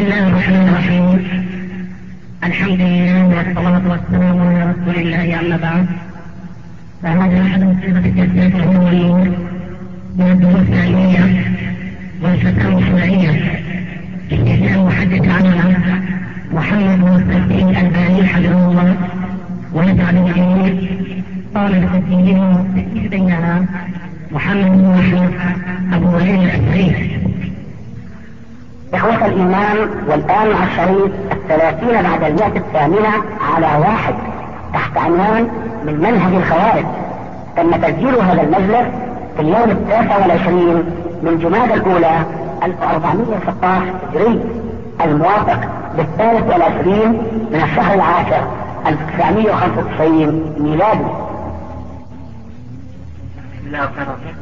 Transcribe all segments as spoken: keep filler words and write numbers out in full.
الله الرحمن الرحيم. الحمد لله والصلاة والسلام على رسول الله، أما بعد، فهذا أحد صيغة التثبيت وهو النور من الدروس العلمية والفتاوى الشرعية للشيخ المحدث عنها محمد بن التسليم الألباني حفظه الله ونفع بالعلم. قال بتسجيله والتسجيل بينها محمد بن محمد أبو وليد الأسري. إخوة الإيمان، والآن مع الشريط الثلاثين بعد المئة الثامنة على واحد تحت عنوان من منهج الخوارج. تم تسجيل هذا المجلس في اليوم التاسع والعشرين من جمادى الأولى ألف وأربعمائة وستة عشر هجري، الموافق بالثالث والعشرين من الشهر العاشر ألف وتسعمائة وخمسة وتسعين ميلادي. بسم الله الرحمن الرحيم.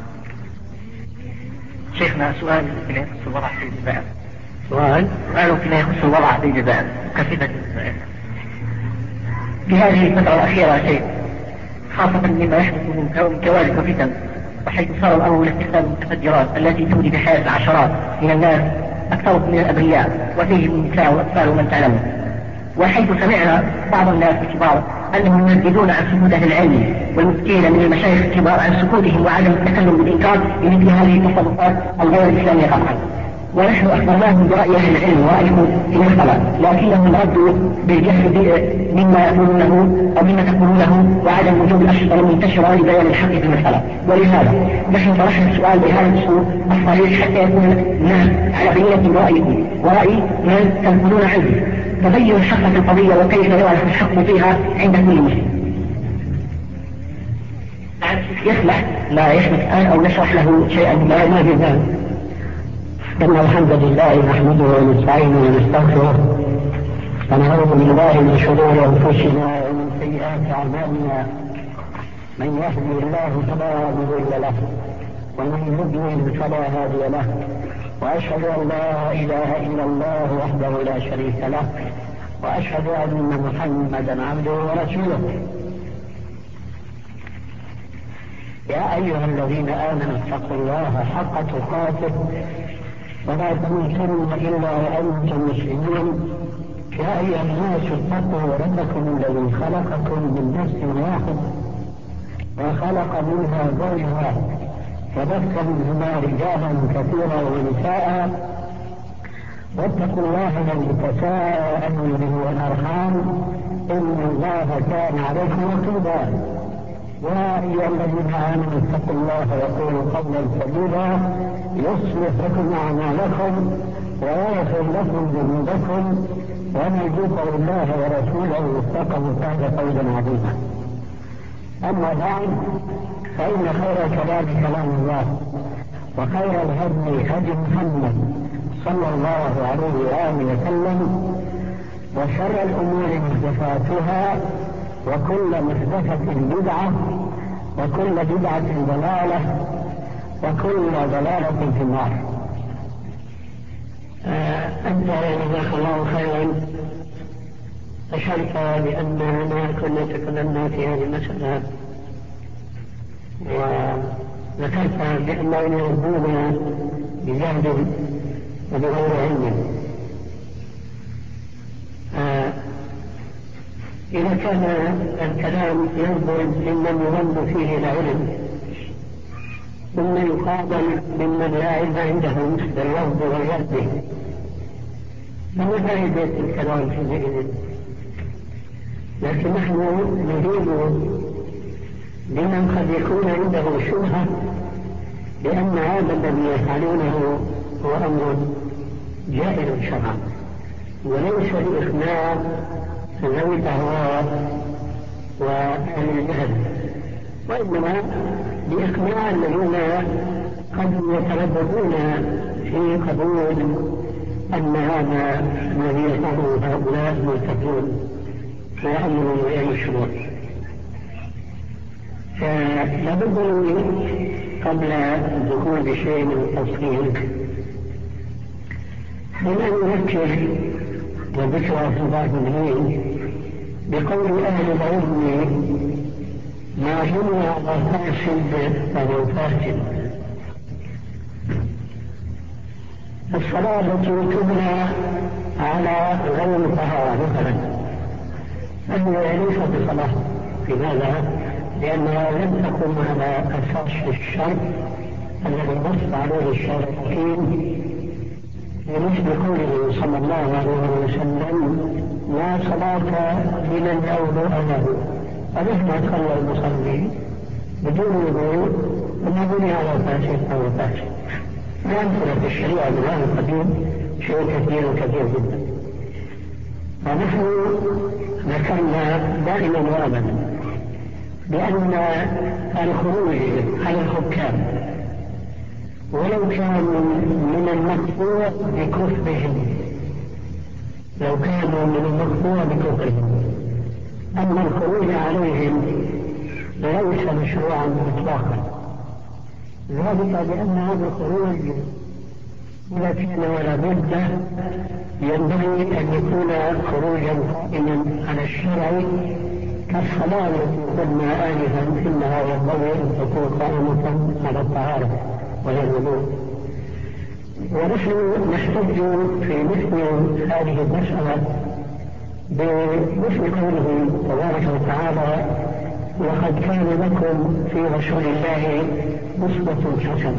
شيخنا، سؤال فيما يخص الوضع في الجزائر. سؤال سؤال فيما يخص الوضع في الجزائر كصفة الجزائر في هذه الفترة الأخيرة شيء، خاصة مما يحدث من كوارث وفتن، وحيث صار الأمر إلى استخدام المتفجرات التي تودي بحياة العشرات من الناس، أكثرهم من الأبرياء وفيهم النساء والأطفال ومن تعلمون. وحيث سمعنا بعض الناس الكبار أنهم ينبذون عن سكوت أهل العلم والمسكين من المشايخ الكبار عن سكوتهم وعدم التكلم بالإنكار بمثل هذه التصرفات الغير الإسلامية قطعا. ونحن أخبرناهم برأي أهل العلم ورأيهم في المسألة، لكنهم ردوا بالجهل مما يقولونه أو مما تقولونه وعدم وجود الأشرطة المنتشرة لبيان الحق في المسألة. ولهذا نحن طرحنا السؤال بهذا الأسلوب الصريح حتى يكون الناس على بينة برأيكم ورأي من تنقلون عنه، تبين حقة القضية وكيف يعرف الحق فيها عند كل مسلم. يسمح لا يسمح الآن أو نشرح له شيئا ما ما في ذلك. إن الحمد لله نحمده ونستعينه ونستغفره ونعوذ بالله من شرور أنفسنا ومن سيئات أعمالنا. من يهدي الله فلا مضل له ومن يضلل فلا هادي له، وأشهد أن لا إله إلا الله وحده لا شريك له، وأشهد أن محمدا عبده ورسوله. يا أيها الذين آمنوا اتقوا الله حق تقاته ولا تموتن إلا وأنتم مسلمون. يا أيها الناس اتقوا ربكم الذي خلقكم من نفس واحد وخلق منها زوجها وبث منهما رجالا كثيرا ونساء، واتقوا الله الذي تساءلون به والأرحام إن الله كان عليكم رقيبا. يا أيها الذين آمنوا اتقوا الله وقولوا قولا سديدا يصلح لكم أعمالكم ويغفر لكم ذنوبكم، ومن يطع الله ورسوله فقد فاز فوزا عظيما. أما بعد، فإن خير الكلام كلام الله، وخير الهدي هدي محمد صلى الله عليه وآله وسلم، وشر الأمور محدثاتها، وكل محدثة بدعة، وكل بدعة ضلالة، وكل ضلالة في النار. آه أنت جزاك الله خيرا أشرت بأننا كنا تكلمنا في هذه المسألة، وذكرت بأننا يردون بجهل وبغير علم. آه إذا كان الكلام ينظر ممن يظن فيه العلم ثم يقابل ممن لا علم عندهم بالرفض والرد، فما فائدة الكلام في ذلك؟ لكن نحن نريد لمن قد يكون عنده شبهة بأن هذا الذي يفعلونه هو أمر جائز شرعا، وليس لإخناع ذوي الأهواء وأهل الجهل، وإنما لإقناع الذين قد يترددون في قبول أن هذا الذي يفعله هؤلاء مرتدون وأمر بأي الشرور. فلابد قبل الدخول بشيء من التفصيل من أن نذكر وذكر في بعض الحين بقول أهل العلم: ما بني على فاسد فهو فاسد. الصلاة التي تبنى على غير طهارة مثلا فهي ليس بصلاة. لماذا؟ لأنها لم تكن على أساس الشرط الذي نص عليه الشرع الحكيم بمثل قوله صلى الله عليه وسلم: لا صلاة لمن لا وضوء له. فمهما صلى المصلي بدون وضوء فما بني على فاسد أو فاسد. الأمثلة في الشريعة من هذا القديم شيء كثير وكثير جدا. ونحن ذكرنا دائما وابدا بأن الخروج على الحكام ولو كانوا من المقطوع بكفرهم لو كانوا من المقطوع بكفرهم أما الخروج عليهم ليس مشروعا إطلاقا، ذلك لأن هذا الخروج إذا كان ولا بد ينبغي أن يكون خروجا قائما على الشرع كالصلاة التي قلنا آنفا إنها ينبغي أن تكون قائمة على الطهارة وهي الوضوء. ونحن نحتج في مثل هذه المسألة بمثل قوله تبارك وتعالى: لقد كان لكم في رسول الله أسوة حسنة.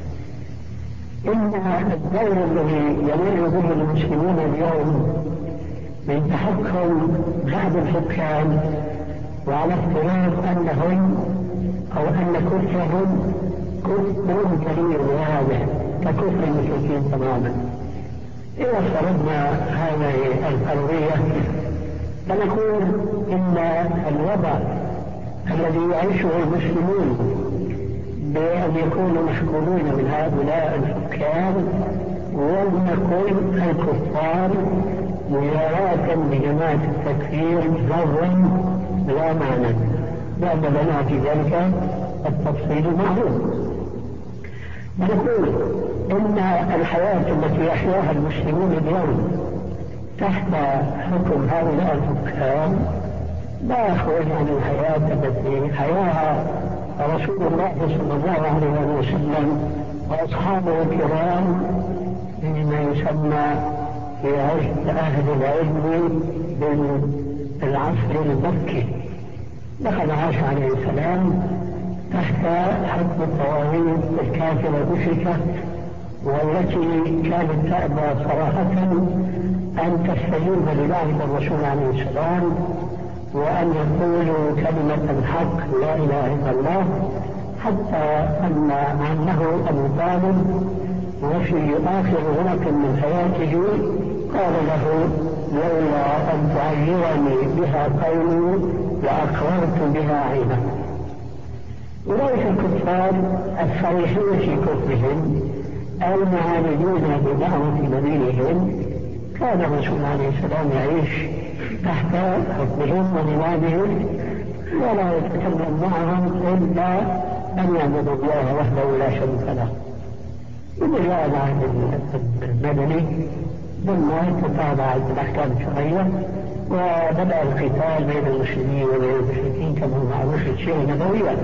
إن الدور الذي يمر به المسلمون اليوم من تحكم بعض الحكام وعلى افتراض أنهم أو أن كفرهم كفر جليل واضح ككفر المشركين تماما. إذا فرضنا هذه الفرضية فنقول إن الوضع الذي يعيشه المسلمون بأن يكونوا محكومين من هؤلاء الحكام ولنقل الكفار مجاراة بجماعة التكفير لفظا لا معنى، لأن لنا في ذلك التفصيل معلوم. ونقول إن الحياة التي يحياها المسلمون اليوم تحت حكم هؤلاء الحكام لا يخرج عن الحياة التي حياها رسول الله صلى الله عليه وسلم وأصحابه الكرام فيما يسمى في أهل العلم بالعصر المكي. لقد عاش عليه السلام تحت حكم الطواغيت الكافرة المشركة والتي كانت تأبى صراحة أن تستجيب لدعوة الرسول عليه السلام وأن يقولوا كلمة الحق لا إله إلا الله، حتى أن عمه أبو طالب وفي آخر غلق من حياته قال له: لولا أن تعيرني بها قومي لأقررت بها عينا. أولئك الكفار الصريحين في كفرهم المعاندون بدعوة نبيهم كان الرسول عليه السلام يعيش تحت حكمهم ونظامهم ولا يتكلم معهم إلا أن يعبدوا الله وحده لا شريك له. إذا جاء العهد المدني ثم تتابعت الأحكام الشرعية وبدأ القتال بين المسلمين وبين المشركين كما هو معروف في السيرة النبوية.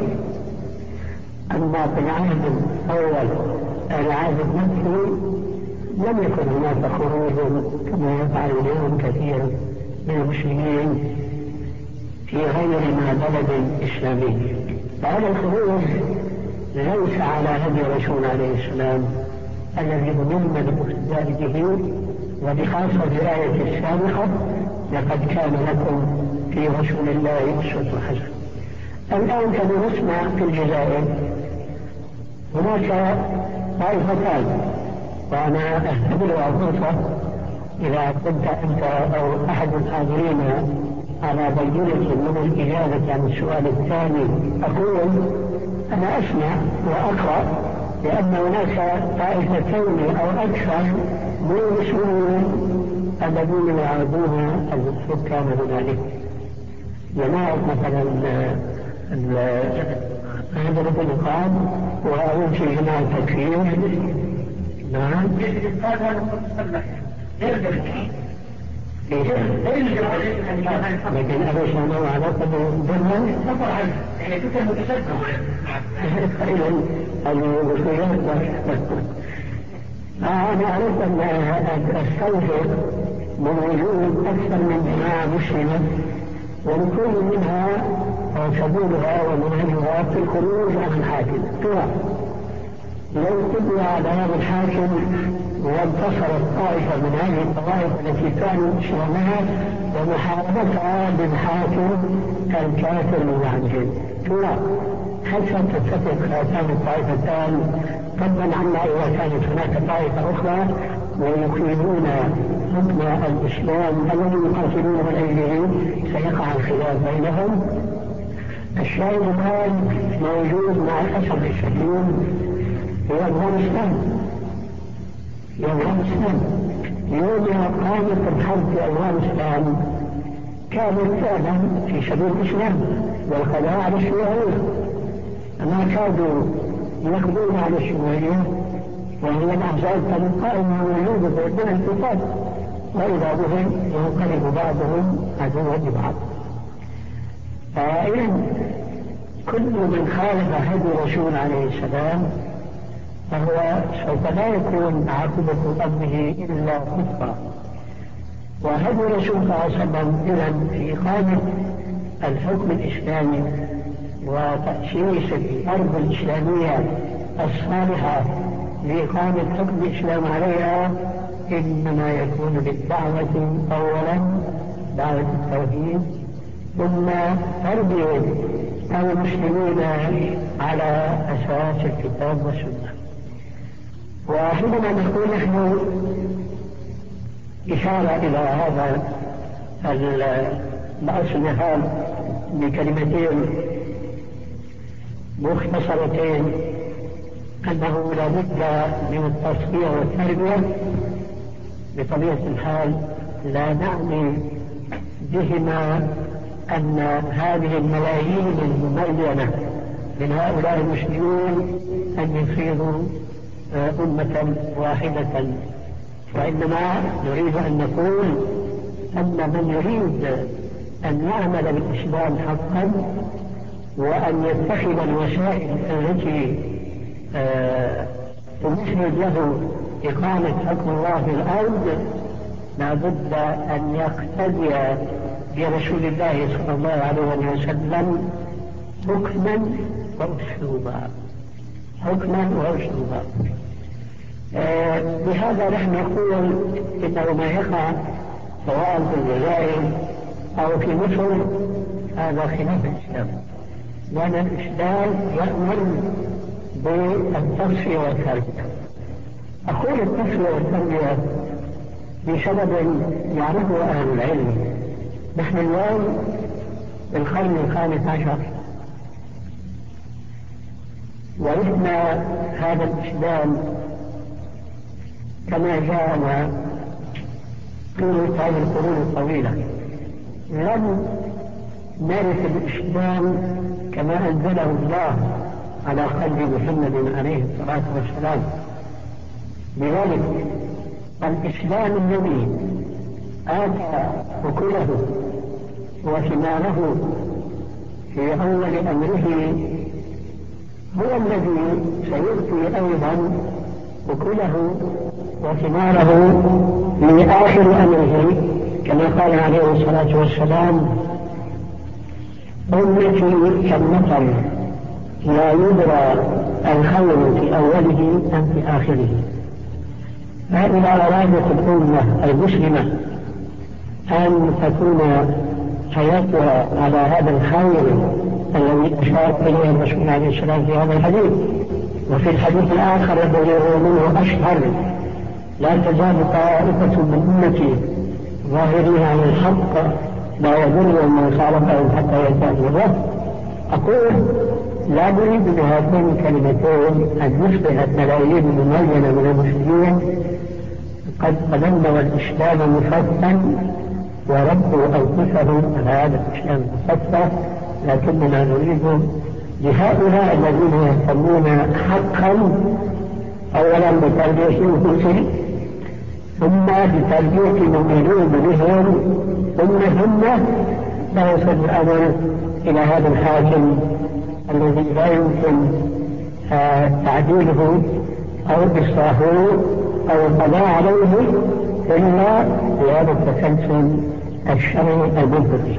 أما في العهد الأول العهد المكي لم يكن هناك خروج كما يفعل اليوم كثير من المسلمين في غير ما بلد إسلامي. فهذا الخروج ليس على هدي الرسول عليه السلام الذي ضمن بالاقتداء به، وبخاصة الآية السابقة: لقد كان لكم في رسول الله أسوة حسنة. الآن كما نسمع في الجزائر هناك طائفتان، وأنا أهتملها فرصة إذا كنت أنت أو أحد الحاضرين على بينة من الإجابة عن السؤال الثاني أقول أنا أسمع وأقرأ لأن هناك طائفتين أو أكثر من المسلمين الذين يعادون الحكام هنالك. جماعة مثلا هذا الانقاذ وهذا في جماعة التكفير. نعم. لكن أبو سلمة علاقة بالدم تفر عنه هي تكون متشدة أنا أعرف أن السوف من وجود أكثر من جماعة مسلمة، ولكل منها سبيلها ومنهجها في الخروج عن الحاكم. لو قضي على هذا الحاكم وانتصرت طائفة من هذه الطوائف التي كانوا يشرونها ومحاربتها بالحاكم الكافر المعجل، حتى تتفق هاتان الطائفتان، فضلا عنا إذا كانت هناك طائفة أخرى ويقيمون حكم الإسلام الذي يقاتلون من أجله، سيقع الخلاف بينهم. الشاهد الآن موجود مع الأسف الشديد في أفغانستان. في أفغانستان يوم قامت الحرب في أفغانستان كانت فعلا في سبيل الإسلام والقضاء على الشيوعية، ما كادوا يقضون على الشيوعية وهي الأحزاب كانت قائمة موجودة بين الكفار، وإذا بهم ينقلب بعضهم عدوا لبعض. فإذن كل من خالف هدي الرسول عليه السلام فهو سوف لا يكون عاقبة أمره إلا كفرا. وهدي الرسول صلى الله عليه وسلم إذن في إقامة الحكم الإسلامي وتأسيس الأرض الإسلامية الصالحة لإقامة حكم الإسلام عليها إنما يكون بالدعوة أولا، دعوة التوحيد، ثم تربية المسلمين على أساس الكتاب والسنة. وحينما نقول نحن إشارة إلى هذا الأصل بكلمتين مختصرتين أنه لا بد من التصفية والتربية، بطبيعة الحال لا نعني بهما أن هذه الملايين المميزة من هؤلاء المسلمين أن يصيروا أمة واحدة، وإنما نريد أن نقول أن من يريد أن يعمل بالإسلام حقا وأن يتخذ الوسائل التي تمهد له إقامة حكم الله في الأرض لا بد أن يقتدي برسول الله صلى الله عليه وسلم حكما وأسلوبا، حكما وأسلوبا. بهذا نحن نقول إنه ما يقع سواء في الجزائر أو في مصر هذا خلاف الإسلام، لأن الإسلام يأمر بالتصفية والتربية. أقول التصفية والتربية بسبب يعرفه أهل العلم. نحن اليوم في القرن الخامس عشر ورثنا هذا الإسلام كما جاءنا طول هذه القرون الطويلة. لم نرث الإسلام كما أنزله الله على قلب محمد عليه الصلاة والسلام. لذلك الإسلام الذي آتى أكله وثماره في أول أمره هو الذي سيؤتي أيضا أكله وثماره في آخر أمره، كما قال عليه الصلاة والسلام: أمتي كالمطر لا يدرى الخير في أوله أم في آخره. فإذا أرادت الأمة المسلمة أن تكون حياتها على هذا الخير الذي أشار إليه الرسول عليه السلام في هذا الحديث، وفي الحديث الآخر الذي هو منه أشهر: لا تزال طائفة من أمتي ظاهرين على الحق لا يضر من خالفهم حتى يأتي الله. أقول لا نريد بهاتين الكلمتين أن يصبح الملايين المميزة من المسلمين قد تبنوا الإسلام مفتًا وربوا أنفسهم على هذا الإسلام المفتً، لكننا نريد لهؤلاء الذين يهتمون حقا أولا بتربية أنفسهم، ثم بتربية من يلوذ بهم، ثم ثم لا يصل الأمر إلى هذا الحاكم الذي لا يمكن تعديله أو إصلاحه أو القضاء عليه إلا بهذا التسلسل الشرعي المنطقي.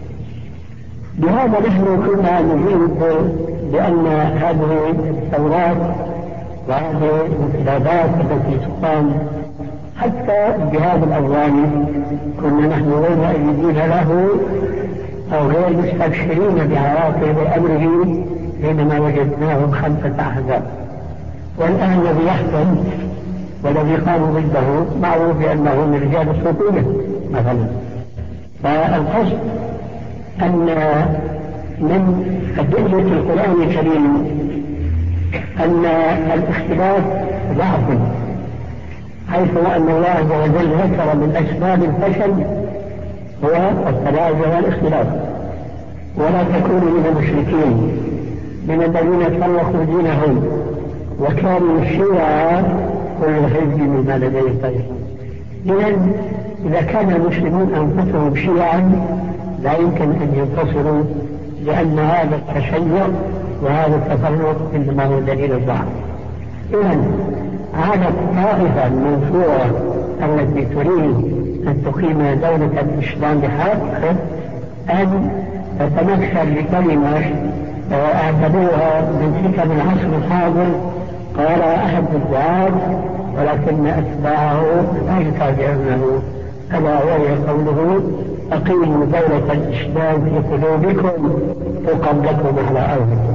بهذا نحن كنا نجيب بأن هذه الثورات وهذه الانقلابات التي تقام حتى بهذا الأوان كنا نحن غير مؤيدين له أو غير مستبشرين بعواقب أمره حينما وجدناهم خمسة أحزاب. والآن الذي يحكم والذي قاموا ضده معروف بأنه من رجال الصوفية مثلا. فالقصد أن من أدلة القرآن الكريم أن الاختلاف ضعف، حيث أن الله عز وجل ذكر من أسباب الفشل هو التنازع والاختلاف. ولا تكونوا من المشركين من الذين فرقوا دينهم وكانوا شيعا كل حزب بما لديهم فرحون. إذن إذا كان المسلمون أنفسهم شيعا لا يمكن أن ينتصروا، لأن هذا التشيع وهذا التفرق إنما هو دليل الضعف. إذن على الطائفة المنصورة التي تريد أن تقيم دولة الإسلام بحق أن تتمثل بكلمة اعتبروها من حكم العصر الحاضر قال أحد الدعاة ولكن أتباعه لا يتابعونه، ألا وهي قوله أقيموا دولة الإسلام في قلوبكم تقم لكم على أرضكم.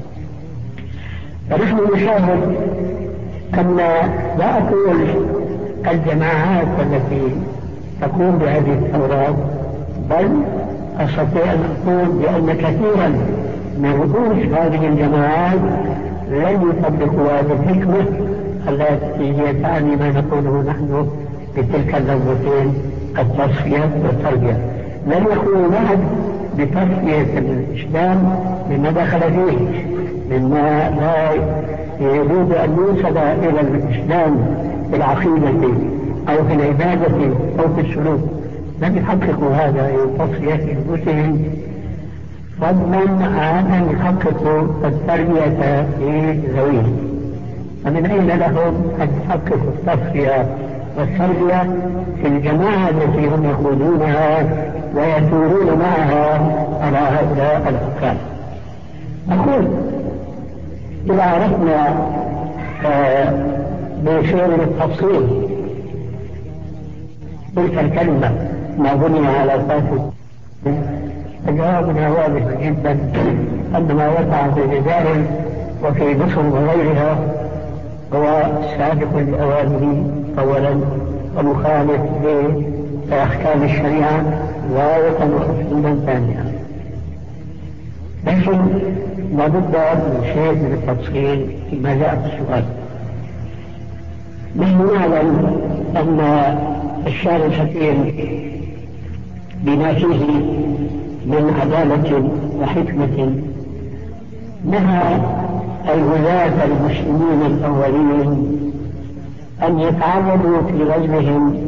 فنحن نشاهد أن لا أقول الجماعات التي تقوم بهذه الثورات، بل أستطيع أن أقول بأن كثيرا من رؤوس هذه الجماعات لن يطبقوا هذه الحكمة التي هي تعني ما نقوله نحن بتلك اللغتين التصفية والتربية. لن يقولوا بعد بتصفية الإسلام مما دخل فيه مما لا يريد أن يوصل إلى الإسلام في العقيدة أو في العبادة أو في السلوك. لم يحققوا هذا تصفية أنفسهم فضلا عن أن يحققوا التربية في ذويهم. فمن أين لهم أن يحققوا التصفية والتربية في الجماعة التي هم يقودونها ويثورون معها على هؤلاء الحكام؟ أقول إذا عرفنا بشيء من التفصيل تلك الكلمة ما بني على أساس، فجوابنا واضح جدا أن ما وقع في الجزائر وفي مصر وغيرها هو سابق لأوانه أولا ومخالف لأحكام الشريعة غاية وحسنا ثانية. لكن لابد من شيء من التفصيل فيما جاء في السؤال. نحن نعلم أن الشارع الحكيم بما فيه من عدالة وحكمة نهى الولاة المسلمين الأولين أن يتعرضوا في غزوهم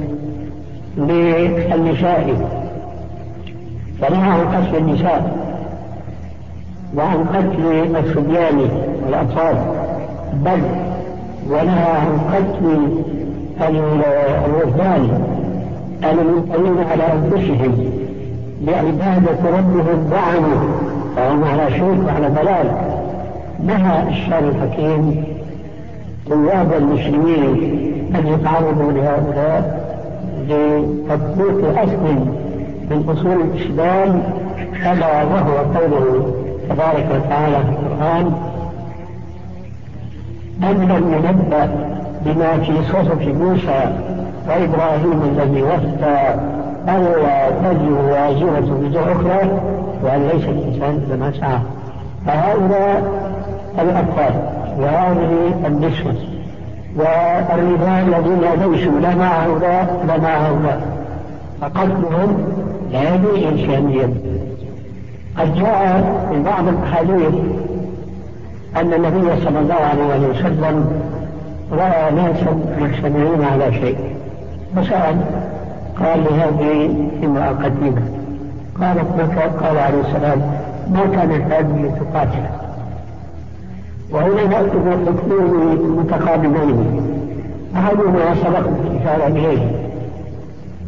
للنساء، فنهى عن قتل النساء وعن قتل الصبيان والأطفال، بل ونهى عن قتل الرهبان المنطوين على أنفسهم لعبادة ربهم ضعنوا فهم على شرك وعلى ضلال. نهى الشارع الحكيم طلاب المسلمين أن يتعرضوا لهؤلاء لتطبيق أصل من أصول الإسلام، ألا وهو قوله تبارك وتعالى في القرآن: أم لم ينبأ بما في صحف موسى وإبراهيم الذي وفى ألا تزر وازرة وزر أخرى وأن ليس الإنسان لما سعى. فهؤلاء الأطفال وهذه النسوة والرجال الذين ليسوا لا مع هؤلاء لا مع هؤلاء فقتلهم لا يجوز إنسانيا. قد جاء في بعض الأحاديث أن النبي صلى الله عليه وسلم رأى ناسا مجتمعين على شيء فسأل، قال لهذه امرأة قديمة، قالت متى؟ قال عليه السلام: ما كانت هذه تقاتل. وهنا نأخذ حكمين متقابلين، أحدهما سبق الإشارة إليه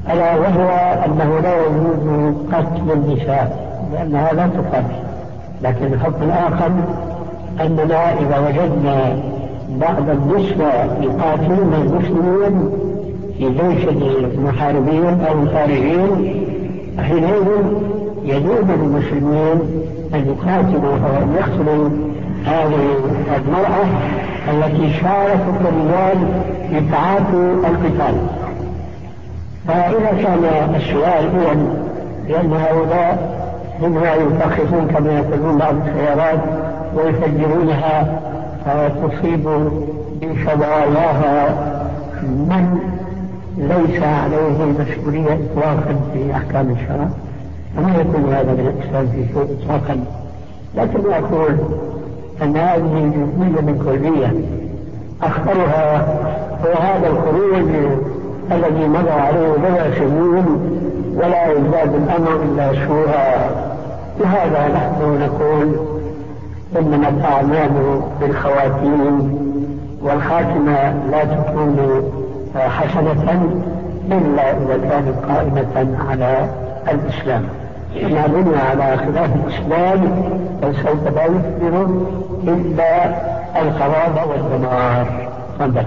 ألا وهو أنه لا يجوز قتل النساء لأنها لا تقاتل، لكن الحكم الآخر أننا إذا وجدنا بعض النسوة يقاتلون المسلمين في جيش المحاربين أو الخارجين، حينئذ يجوز للمسلمين أن يقاتلوا أو أن يقتلوا هذه المرأة التي شاركت الرجال في تعاطي القتال. فإذا كان السؤال هو لأن هؤلاء منها يفخخون كما يقولون بعض السيارات ويفجرونها تصيب بشظاياها من ليس عليه المسؤولية إطلاقا في أحكام الشرع، فما يكون هذا من الإسلام في شيء إطلاقا. لكن أقول أن هذه جزئية من كلية أخطرها هو هذا الخروج الذي مضى عليه بضع سنين ولا يزداد الأمر إلا سوءا. لهذا نحن نقول إنما الأعمال بالخواتيم، والخاتمة لا تكون حسنة إلا إذا كانت قائمة على الإسلام. ما بني على خلاف الإسلام فسوف لا يثمر إلا الخراب والدمار. تفضل.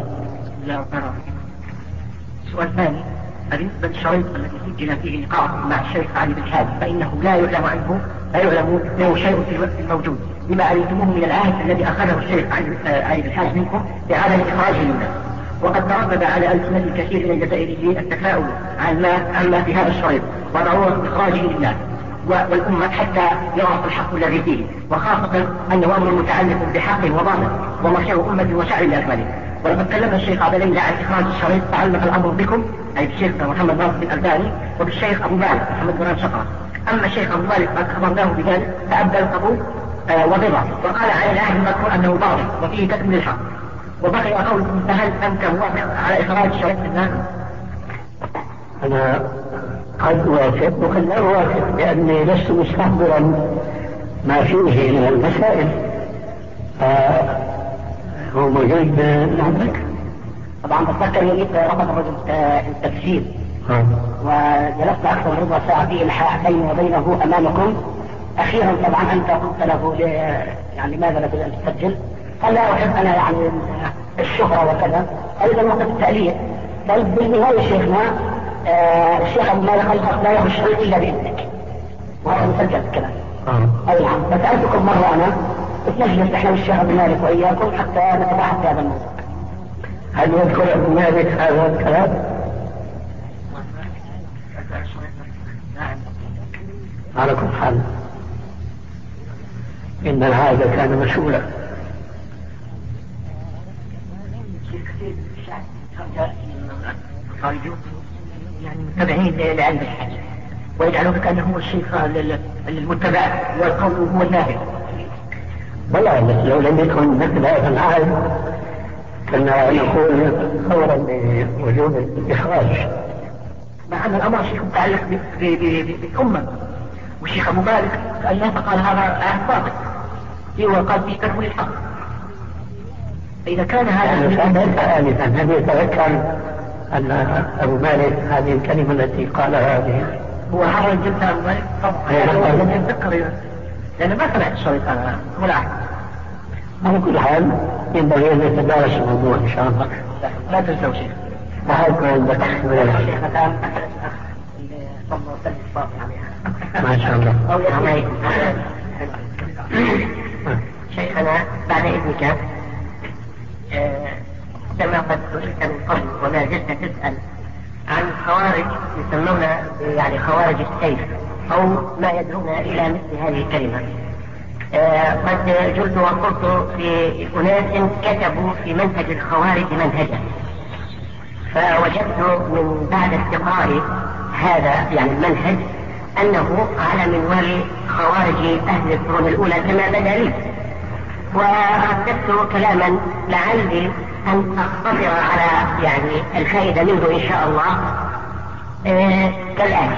السؤال الثاني: بالنسبة للشريط الذي سجل فيه لقاء مع الشيخ علي بن حازم فإنه لا يعلم عنه لا يعلم له شيء في الوقت الموجود، بما علمتموه من العهد الذي أخذه الشيخ علي بن حازم منكم بعدم إخراجه للناس، وقد تردد على ألسنة الكثير من الجزائريين التفاؤل عما في هذا الشريط وضرورة إخراجه للناس والأمة حتى يعرف الحق الذي فيه، وخاصة أنه أمر متعلق بحق وضامن ومصير أمة وشعب الأكمل. ولقد كلم الشيخ عبد ليلى عن إخراج الشريط تعلق الأمر بكم، أي بالشيخ محمد ناصر الألباني وبالشيخ أبو مالك محمد بن شقرة. أما الشيخ أبو مالك قد خبرناه بذلك فأبدى القبول آه وضرع، وقال عن العهد المذكور أنه باطل وفيه كتم للحق. وبقي قولكم: فهل أنت موافق على إخراج الشريط للناس؟ أنا قد وافق وقد لا أوافق، لأني لست مستحضرا ما فيه من المسائل. هو موجود عندك؟ طبعا بتذكر يوميت رفض الرجل التفسير وجلست أكثر من ربع ساعة فيه الحاح بيني وبينه أمامكم. أخيرا طبعا أنت قلت له يعني لماذا لا تسجل؟ قال: لا أحب أنا يعني الشهرة وكذا. أيضا وقت التأليف طيب بالنهاية شيخنا آه الشيخ أبو مالك قال: لا يخرج شيء إلا بإذنك، وهذا مسجل الكلام. أي نعم. فسألتكم مرة أنا نجلس احنا والشيخ أبو مالك وإياكم حتى نتباحث في هذا الموضوع. هل يذكر أبو مالك هذا الكلام؟ على كل حال إن هذا كان مسؤولا. يعني متبعين لعلم الحج ويجعلون كأنه هو الشيخ المتبع والقول هو النافذ. والله لو لم يكن مثل هذا العهد كنا نقول فورا بوجوب الإخراج، مع أن الأمر شيخ متعلق بالأمة. والشيخ أبو مالك كأنه قال هذا عهد باطل هو قال فيه كتم الحق. فإذا كان هذا آنفا هل يتذكر أن أبو مالك هذه الكلمة التي قالها هذه هو حرر الجلسة أبو مالك؟ طبعا لم يتذكر لأن ما سمعت الشريط هذا ولا عهد. على كل حال ينبغي أن يتدارس الموضوع إن شاء الله. لا تنسوا شيء. ما يكون عندك الشيخ مثلا صلى الله عليه وسلم ما شاء الله. أو يا شيخنا بعد إذنك كما قد سئلت من قبل وما زلت تسأل عن خوارج يسمون يعني خوارج السيف أو ما يدعون إلى مثل هذه الكلمة. آه قد جلت وقلت في أناس كتبوا في منهج الخوارج منهجا، فوجدت من بعد استقرار هذا يعني المنهج أنه على منوال خوارج أهل القرون الأولى كما بدا لي، ورددت كلاما لعلي أن أقتصر على يعني الفائدة منه إن شاء الله. آه كالآتي: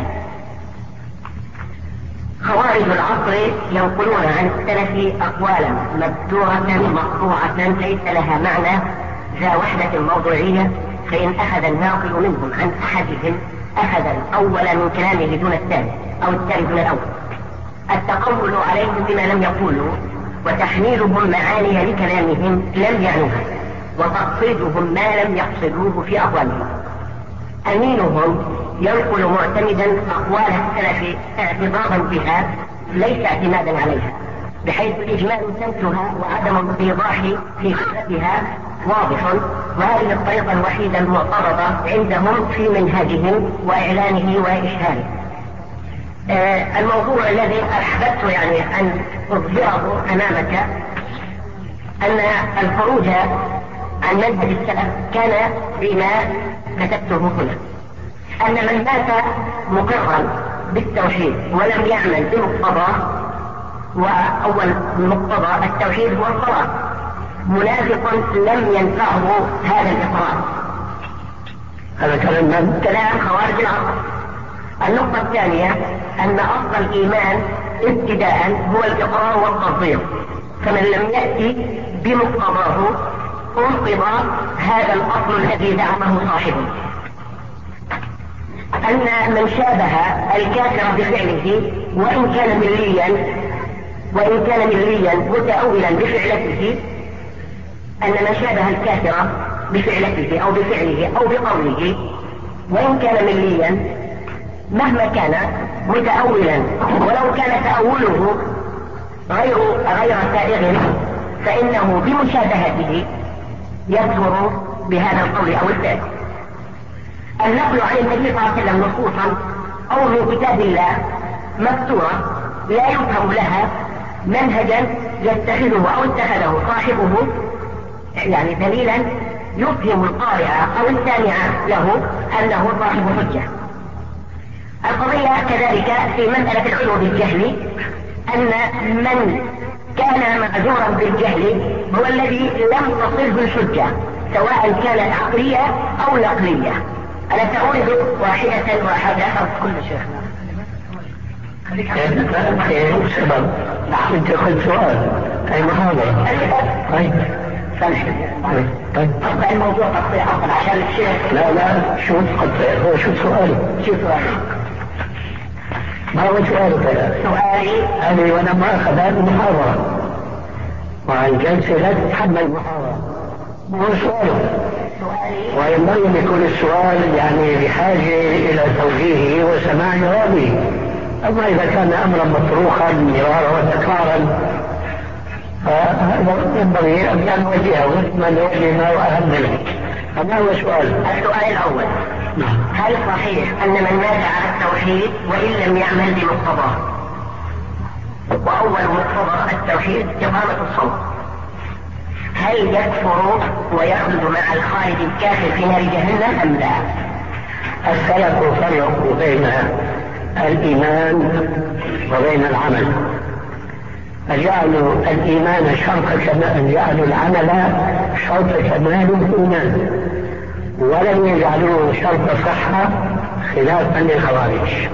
خوارج العصر ينقلون عن السلف أقوالا مبتورة مقطوعة ليس لها معنى ذا وحدة موضوعية، فإن أخذ الناقل منهم عن أحدهم أخذ الأول من كلامه دون الثاني أو الثاني دون الأول. التقول عليهم بما لم يقولوا وتحميلهم معاني لكلامهم لم يعنوها وتقصيدهم ما لم يقصدوه في أقوالهم. أمينهم ينقل معتمدا أقوال السلف اعتبارا بها ليس اعتمادا عليها، بحيث الإجمال سمتها وعدم الإيضاح في صفتها واضح، وهذه الطريقة الوحيدة المعترضة عندهم في منهجهم وإعلانه وإشهاره. آه الموضوع الذي أحببت يعني أن أظهره أمامك أن الخروج عن منهج السلف كان بما كتبته هنا، أن من مات مقرا بالتوحيد ولم يعمل بمقتضاه، وأول مقتضى التوحيد هو الصلاة، منافق لم ينفعه هذا الإقرار. هذا كلام من؟ كلام خوارج العصر. النقطة الثانية أن أصل الإيمان ابتداء هو الإقرار والتصديق، فمن لم يأتي بمقتضاه انقض هذا الأصل الذي زعمه صاحبه. أن من شابه الكافر بفعله وإن كان مليا وإن كان مليا متأولا بفعلته، أن من شابه الكافر بفعلته أو بفعله أو بقوله وإن كان مليا مهما كان متأولا ولو كان تأوله غير غير سائغ فإنه بمشابهته يكفر بهذا القول أو الفعل. النقل عن النبي صلى الله عليه وسلم نصوصا أو من كتاب الله مكتورة لا يفهم لها منهجا يتخذه أو اتخذه صاحبه يعني دليلا يفهم القارئ أو السامع له أنه صاحب حجة. القضية كذلك في مسألة العلو بالجهل، أن من كان معذورا بالجهل هو الذي لم تصله الحجة سواء كانت عقلية أو نقلية. أنا سأورد واحدة واحدة كل شيخنا. ايه سبب؟ نعم انت قلت سؤال اي محاضرة. طيب سامح. طيب أقطع الموضوع تقطيع أصلا عشان الشيخ. لا لا شو تقطع؟ هو شو سؤالي؟ شو سؤالي؟ ما هو سؤالك؟ سؤالي أنا وأنا ما أخذ هذه المحاضرة وعن جلسة لا تتحمل المحاضرة. ما هو سؤالك؟ وينبغي أن يكون السؤال يعني بحاجة إلى توجيهه وسماع جوابه. أما إذا كان أمرا مطروحا مرارا وتكرارا فهذا ينبغي أن نوجهه من يوجه ما هو أهم منه. فما هو سؤال؟ السؤال الأول: نعم. هل صحيح أن من مات على التوحيد وإن لم يعمل بمقتضاه، وأول مقتضى التوحيد إقامة الصوم، هل يكفر ويخلد مع الخالد الكافر في نار جهنم أم لا؟ السلف فرقوا بين الإيمان وبين العمل، فجعلوا الإيمان شرط كمال، جعلوا العمل شرط كمال الإيمان، ولم يجعلوه شرط صحة خلافا للخوارج.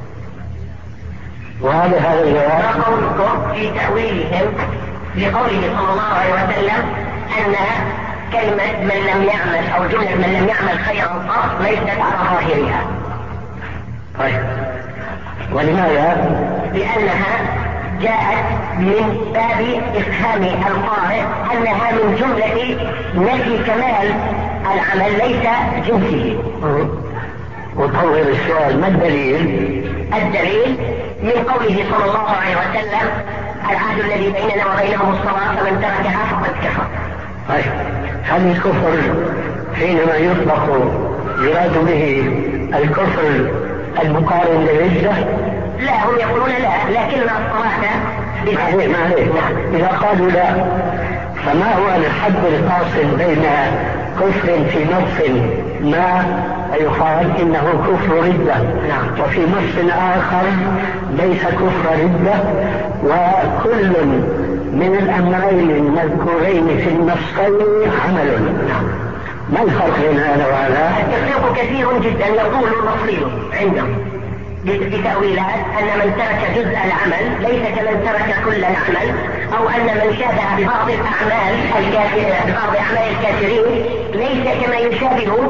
وهذا هذا الجواب. قولكم في تأويلهم لقوله صلى الله عليه وسلم أن كلمة من لم يعمل أو جملة من لم يعمل خيرا قط ليست على ظاهرها. طيب ولماذا؟ لأنها جاءت من باب إفهام القارئ أنها من جملة نفي كمال العمل ليس جنسه. وطور السؤال: ما الدليل؟ الدليل من قوله صلى الله عليه وسلم: العهد الذي بيننا وبينهم الصلاة فمن تركها فقد كفر. طيب هل الكفر حينما يطلق يراد به الكفر المقارن للردة؟ لا، هم يقولون لا، لكن الصلاة ما عليه ما عليه. إذا قالوا لا فما هو الحد الفاصل بين كفر في نص ما يقال إنه كفر ردة وفي نص آخر ليس كفر ردة، وكل من الأمرين المذكورين في النصين عمل؟ ما الفرق بين هذا وهذا؟ التفريق كثير جدا يطول النصير عندهم بتأويلات أن من ترك جزء العمل ليس كمن ترك كل العمل، أو أن من شابه ببعض الأعمال الكافر ببعض أعمال الكافرين ليس كما يشابه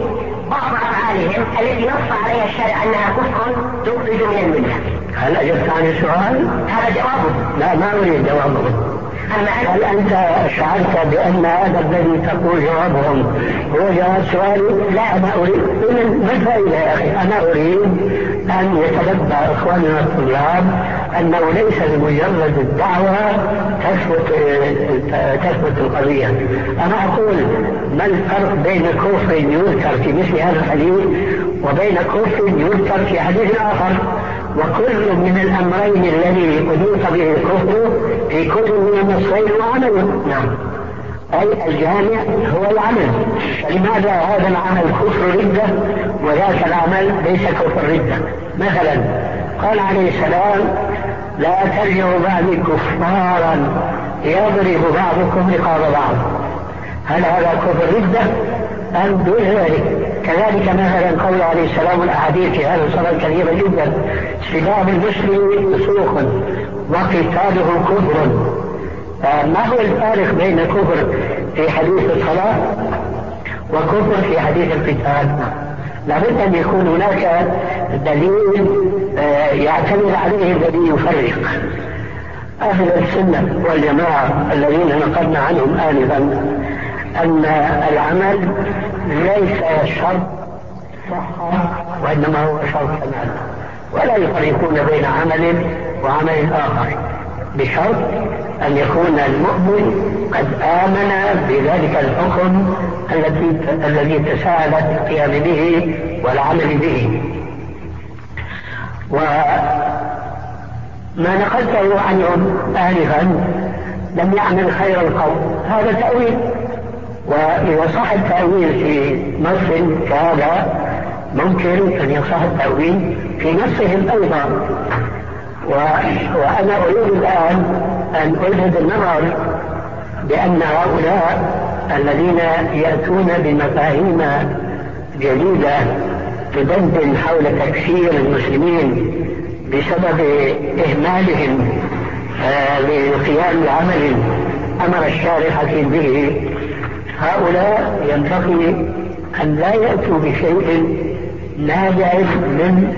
بعض أفعالهم التي نص عليها الشارع أنها كفر تخرج من الملة. هل أجبت عن السؤال؟ هذا جوابه. لا، ما أريد جوابه. أما هل أنت شعرت بأن هذا الذي تقول جوابهم هو جواب سؤالي؟ لا، أنا أريد. ما الفائدة يا أخي؟ أنا أريد أن يتنبه إخواننا الطلاب أنه ليس بمجرد الدعوة تثبت تثبت القضية. أنا أقول ما الفرق بين كفر يذكر في مثل هذا الحديث وبين كفر يذكر في حديث آخر؟ وكل من الأمرين الذي أضيف به الكفر في كل من النصين وعمل. نعم. أي الجامع هو العمل. فلماذا هذا العمل كفر ردة وذاك العمل ليس كفر ردة؟ مثلا قال عليه السلام لا ترجعوا بعدي كفارا يضرب بعضكم رقاب بعض. هل هذا كفر ردة أم دون ذلك؟ كذلك مثلا قول عليه السلام الأحاديث في هذا الصلاة كثيرة جدا: سلاح المسلم فسوق وقتاله كفر. ما هو الفارق بين كفر في حديث الصلاة وكفر في حديث القتال؟ لابد أن يكون هناك دليل يعتمد عليه الذي يفرق. أهل السنة والجماعة الذين نقلنا عنهم آنفا أن العمل ليس شرط صحة وإنما هو شرط كمال، ولا يفرقون بين عمل وعمل آخر بشرط أن يكون المؤمن قد آمن بذلك الحكم الذي الذي تساءلت القيام به والعمل به. وما نقلته عنهم آنفا لم يعمل خير القول، هذا تأويل. وإذا صح التأويل في نص كهذا ممكن أن يصح التأويل في نصهم أيضا. وأنا أريد الآن أن ألهد النظر بأن هؤلاء الذين يأتون بمفاهيم جديدة تدندن حول تكفير المسلمين بسبب إهمالهم لقيام بعمل أمر الشارع الحكيم به، هؤلاء ينبغي أن لا يأتوا بشيء نابع من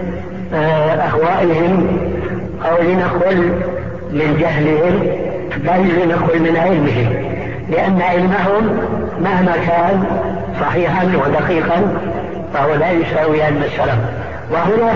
أهوائهم أو لنقل من جهلهم، بل لنقل من علمهم، لأن علمهم مهما كان صحيحا ودقيقا فهو لا يساوي علم السلف. وهنا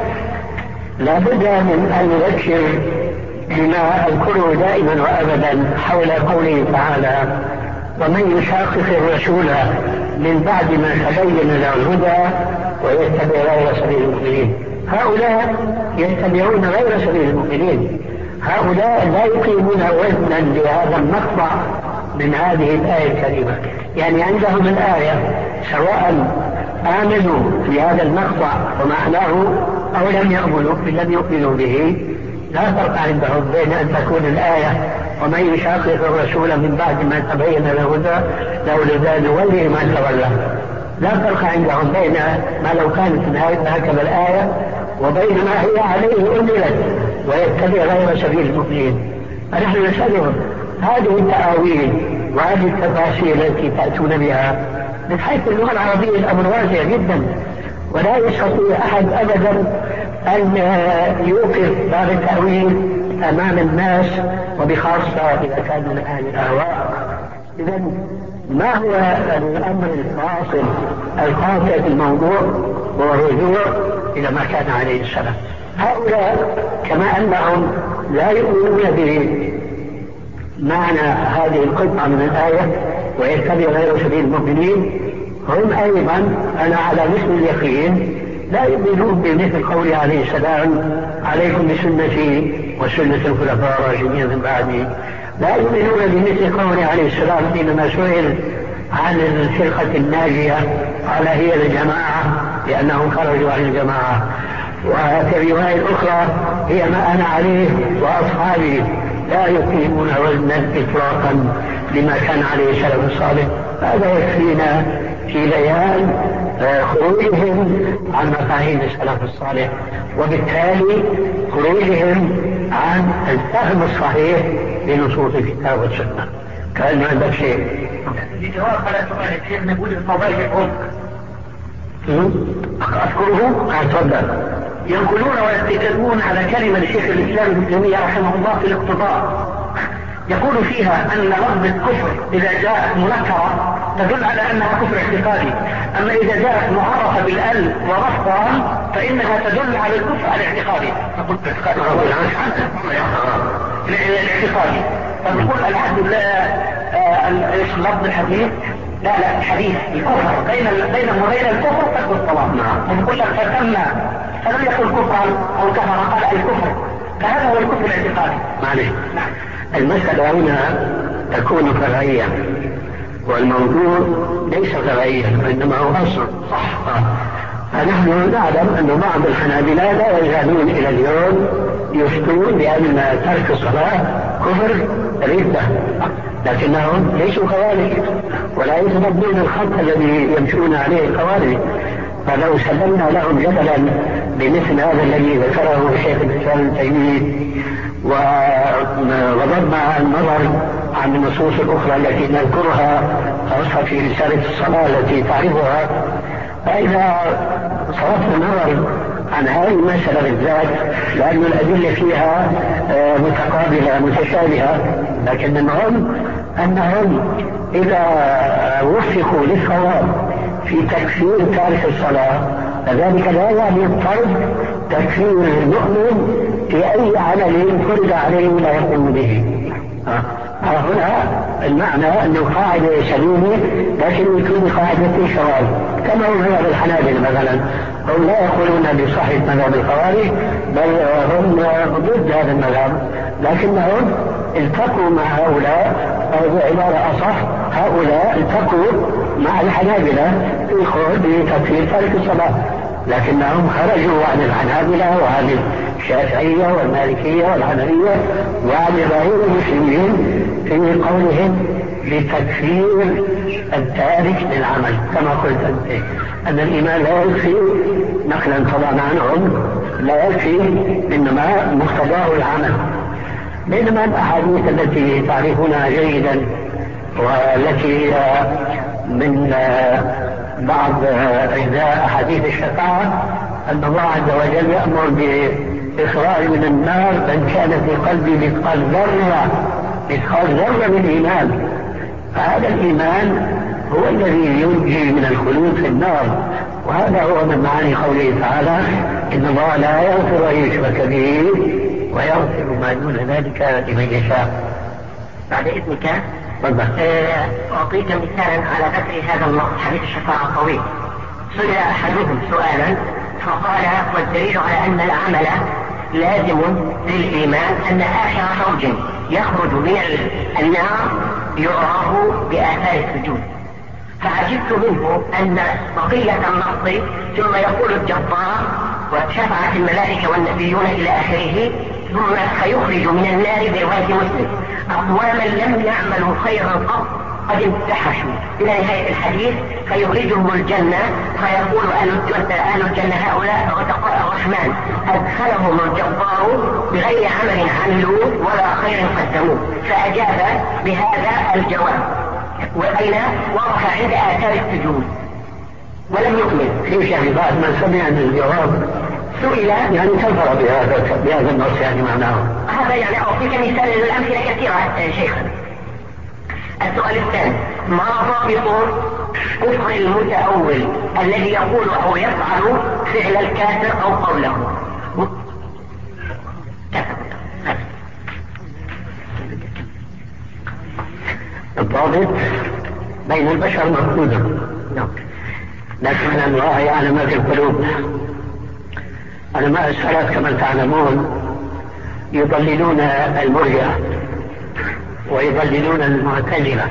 لا بد من أن نذكر بما أذكره دائما وأبدا حول قوله تعالى: ومن يشاقق الرسول من بعد ما تبين له الهدى ويتبع غير سبيل المؤمنين. هؤلاء يتبعون غير سبيل المؤمنين، هؤلاء لا يقيمون وزنا لهذا المقطع من هذه الآية الكريمة. يعني عندهم الآية سواء آمنوا بهذا المقطع ومعناه أو لم يؤمنوا لم يؤمنوا به، لا فرق عندهم بين أن تكون الآية ومن يشاقق الرسول من بعد ما تبين له الهدى لولا نوليه ما تولى. لا فرق عندهم بين ما لو كانت نهاية هكذا الآية وبين ما هي عليه أنزلت ويتبع غير سبيل المؤمنين. فنحن نسألهم هذه التأويل وهذه التفاسير التي تأتون بها من حيث اللغة العربية الأمر واسع جدا، ولا يستطيع أحد أبدا أن يوقف باب التأويل أمام الناس وبخاصة إذا كان من أهل الأهواء. إذن ما هو الأمر الفاصل القاطع في الموضوع؟ هو الرجوع إلى ما كان عليه السلام. هؤلاء كما أنهم لا يؤمنون بمعنى هذه القطعة من الآية ويتبع غير سبيل المؤمنين، هم أيضا أنا على مثل اليقين لا يؤمنون بمثل قوله عليه السلام: عليكم بسنتي وسنة الخلفاء الراشدين من بعدي. لا يؤمنون بمثل قوله عليه السلام حينما سئل عن الفرقة الناجية قال هي الجماعة لأنهم خرجوا عن الجماعة. وفي الرواية الأخرى هي ما أنا عليه وأصحابي. لا يقيمون وزنا إطلاقا لما كان عليه السلف الصالح. هذا يكفينا في بيان خروجهم عن مفاهيم السلف الصالح، وبالتالي خروجهم عن الفهم الصحيح لنصوص الكتاب والسنة. كأنه عندك شيء. الجواب على سؤال الشيخ نقول الموضوع يفهم أذكره؟ أتفضل. ينقلون ويتكلمون على كلمة لشيخ الإسلام ابن تيمية رحمه الله في الاقتضاء، يقول فيها أن لفظ الكفر إذا جاءت منكرة تدل على أنها كفر اعتقادي، أما إذا جاءت معرفة بالأل ورفضا فإنها تدل على الكفر الاعتقادي. نقول الاعتقادي، فنقول العهد ايش لفظ الحديث؟ لا لا الحديث الكفر بين بينه وبين الكفر ترك الصلاة. ونقول لك فتم فلم يقل كفرا أو كفر، قال الكفر، فهذا هو الكفر الاعتقادي. معلش المسألة هنا تكون فرعية، والموضوع ليس فرعيا وإنما هو أصل. صح. فنحن نعلم أن بعض الحنابلة لا يزالون إلى اليوم يفتون بأن ترك الصلاة كفر ردة، لكنهم ليسوا خوارج ولا يتبدون الخط الذي يمشون عليه الخوارج. فلو سلمنا لهم جدلا بمثل هذا الذي ذكره الشيخ الإسلام ابن تيمية وضربنا النظر عن النصوص الأخرى التي نذكرها خاصة في رسالة الصلاة التي تعرفها، فإذا صرفنا النظر عن هذه المسألة بالذات لأن الأدلة فيها متقابلة متشابهة، لكن المهم أنهم إذا وفقوا للصواب في تكفير تارك الصلاة فذلك لا يعني الطرد تكفير المؤمن في أي عمل فرض عليه لا يقوم به. هنا المعنى أنه قاعدة سليمة لكن يكون قاعدة شواذ، كما هو مذهب الحنابلة مثلا، هم لا يقولون بصحة مذهب الخوارج بل هم ضد هذا المذهب، لكنهم التقوا مع هؤلاء، أو بعبارة أصح هؤلاء التقوا مع الحنابلة في قول بتكفير تارك الصلاة، لكنهم خرجوا عن الحنابلة وعن الشافعية والمالكية والحنفية وعن ظاهر المسلمين في قولهم بتكفير التارك للعمل، كما قلت أنت أن الإيمان لا يكفي نقلا طبعا عنهم، لا يكفي إنما مقتضاه العمل. بينما الأحاديث التي تعرفونها جيدا والتي من بعض أجزاء أحاديث الشفاعة أن الله عز وجل يأمر بإخراج من النار من كان في قلبه مثقال ذرة مثقال ذرة من إيمان، فهذا الإيمان هو الذي ينجي من الخلود في النار، وهذا هو من معاني قوله تعالى إن الله لا يغفر أن يشرك به ويغفر ما دون ذلك لمن يشاء. بعد إذنك أعطيك مثالا على ذكر هذا النص حديث الشفاعة الطويل. سئل أحدهم سؤالا فقال والدليل على أن العمل لازم للإيمان أن آخر فوج يخرج من النار يعرف بآثار السجود، فعجبت منه أن بقية النص ثم يقول الجبار وشفعت الملائكة والنبيون إلى آخره ثم فيخرج من النار برواية مسلم أقواما لم يعملوا خيرا قط قد انتحشوا إلى نهاية الحديث فيخرجهم الجنة فيقول أهل الجنة هؤلاء غتقاء الرحمن أدخلهم الجبار بغير عمل عملوا ولا خير قدموه، فأجاب بهذا الجواب وأين وقف عند آثار السجود ولم يكمل. ليش يعني بعد ما سمع الجواب سئل يعني كفر بهذا بهذا النص يعني معناه هذا؟ يعني أعطيك مثال للأمثلة كثيرة شيخنا. السؤال الثاني ما ضابط كفر المتأول الذي يقول أو يفعل فعل الكافر أو قوله؟ الضابط بين البشر مفقود، لكن الله يعلم ما في القلوب. علماء السلف كما تعلمون يضللون المرجئة ويضللون المعتزلة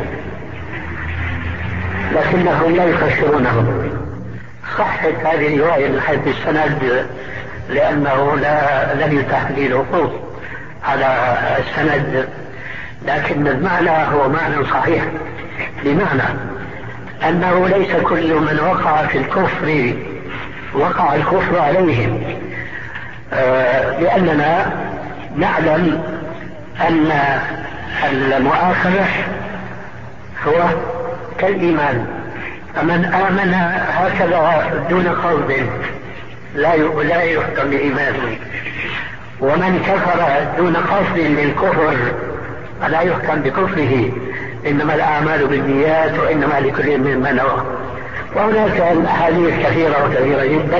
لكنهم لا يفسرونهم. صحت هذه الرواية من حيث السند لأنه لا لم يتاح لي الوقوف على السند، لكن المعنى هو معنى صحيح، بمعنى أنه ليس كل من وقع في الكفر وقع الكفر عليهم، آه لأننا نعلم أن المؤاخذة هو كالإيمان، فمن آمن هكذا دون قصد لا لا يحكم بإيمانه، ومن كفر دون قصد للكفر فلا يحكم بكفره، إنما الأعمال بالنيات وإنما لكل مما نوى. وهناك أحاديث كثيرة وكثيرة جدا،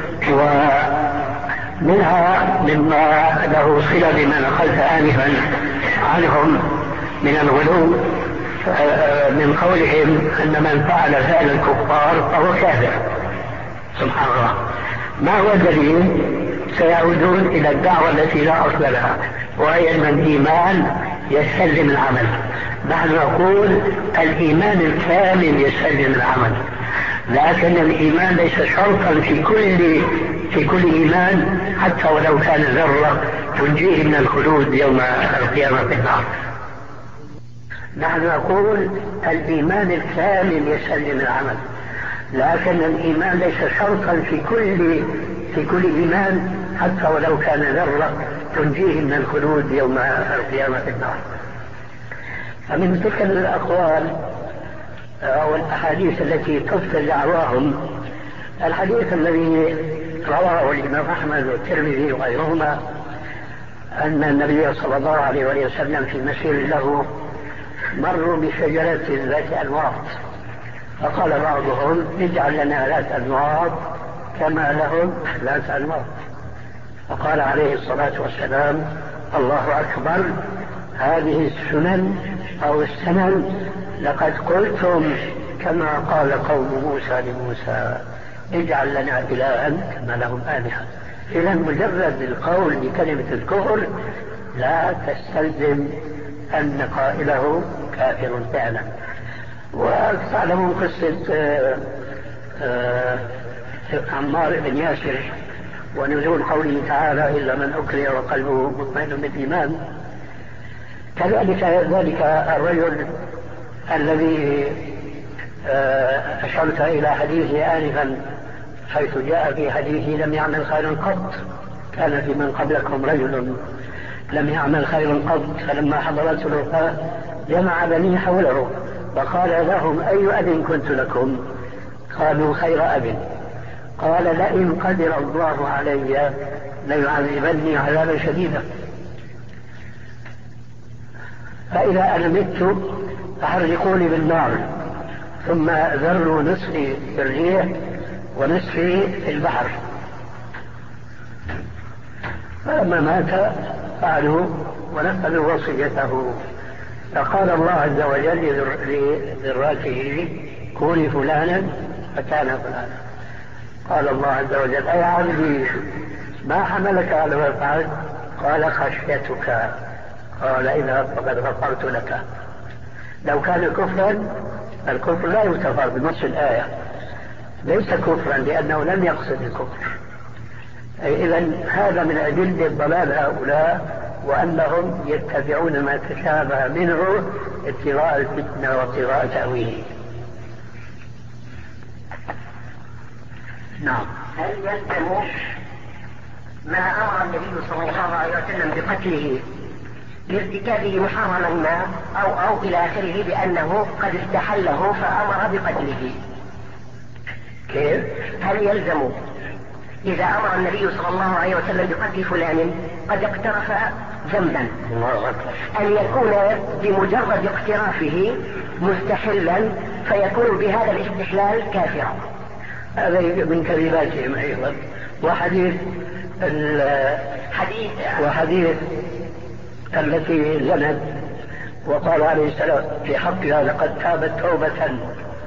ومنها مما له صلة بما نقلت آنفا عنهم من الغلو، من قولهم أن من فعل فعل الكفار فهو كافر. سبحان الله. ما هو الدليل؟ سيعودون إلى الدعوة التي لا أصل لها، وهي أن الإيمان يستلزم العمل. نحن نقول الإيمان الكامل يستلزم العمل، لكن الإيمان ليس شرطا في كل في كل إيمان، حتى ولو كان ذرة تنجيه من الخلود يوم القيامة في النار. نحن نقول الإيمان الكامل يستلزم العمل، لكن الإيمان ليس شرطا في كل في كل إيمان، حتى ولو كان ذرة تنجيه من الخلود يوم القيامة في النار. فمن تلك الأقوال أو الأحاديث التي تبطل دعواهم الحديث الذي رواه الإمام أحمد والترمذي وغيرهما، أن النبي صلى الله عليه وسلم في مسير له مروا بشجرة ذات أنواط، فقال بعضهم اجعل لنا ذات أنواط كما لهم ذات أنواط، فقال عليه الصلاة والسلام الله أكبر، هذه السنن أو السنن لقد قلتم كما قال قوم موسى لموسى اجعل لنا إلها كما لهم آلهة. إذا مجرد القول بكلمة الكفر لا تستلزم أن قائله كافر فعلا. وتعلمون قصة عمار بن ياسر ونزول قوله تعالى إلا من أكره وقلبه مطمئن بالإيمان. كذلك ذلك الرجل الذي أشرت إلى حديثه آنفا، حيث جاء في حديثه لم يعمل خيرا قط، كان في من قبلكم رجل لم يعمل خيرا قط، فلما حضرته الوفاة جمع بنيه حوله وقال لهم أي أب كنت لكم؟ قالوا خير أب. قال لئن قدر الله علي ليعذبني عذابا شديدا، فإذا أنا مت فحرقوني بالنار ثم ذروا نصفي في الريح ونصفي في البحر. فلما مات فعلوا ونفذوا وصيته، فقال الله عز وجل لذراته كوني فلانا فكان فلانا. قال الله عز وجل أي عبدي ما حملك على ما فعلت؟ قال خشيتك. قال إذا فقد غفرت لك. لو كان كفرا الكفر لا يغتفر بنص الآية، ليس كفرا لأنه لم يقصد الكفر. إذن هذا من أدلة ضلال هؤلاء، وأنهم يتبعون ما تشابه منه ابتغاء الفتنة وابتغاء تأويله. نعم. هل يلزم ما أمر النبي صلى الله عليه وسلم بقتله لارتكابه محرما ما أو أو إلى آخره بأنه قد استحله فأمر بقتله؟ كيف؟ هل يلزم إذا أمر النبي صلى الله عليه وسلم بقتل فلان قد اقترف ذنبا أن يكون بمجرد اقترافه مستحلا فيكون بهذا الاستحلال كافرا؟ هذا من كذباتهم أيضا. وحديث حديث وحديث التي زنت وقال عليه السلام في حقها لقد تابت توبة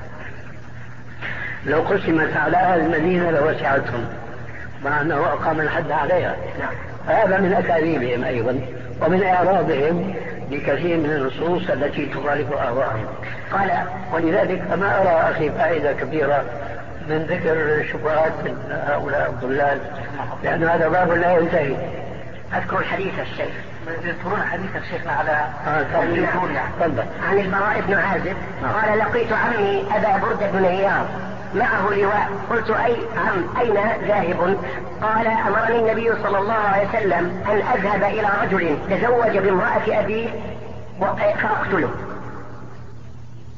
لو قسمت على أهل المدينة لوسعتهم، مع أنه أقام الحد عليها. هذا من أكاذيبهم أيضا ومن إعراضهم بكثير من النصوص التي تخالف أهواءهم. قال ولذلك فما أرى أخي فائدة كبيرة من ذكر شبهات هؤلاء الضلال، لأن هذا باب لا ينتهي. أذكر حديث الشيخ يذكرون حديث الشيخ على آه عن البراء بن عازب قال لقيت عمي أبا بردة بن عياض معه لواء، قلت أي عم أين ذاهب؟ قال أمرني النبي صلى الله عليه وسلم أن أذهب إلى رجل تزوج بامرأة أبيه فأقتله.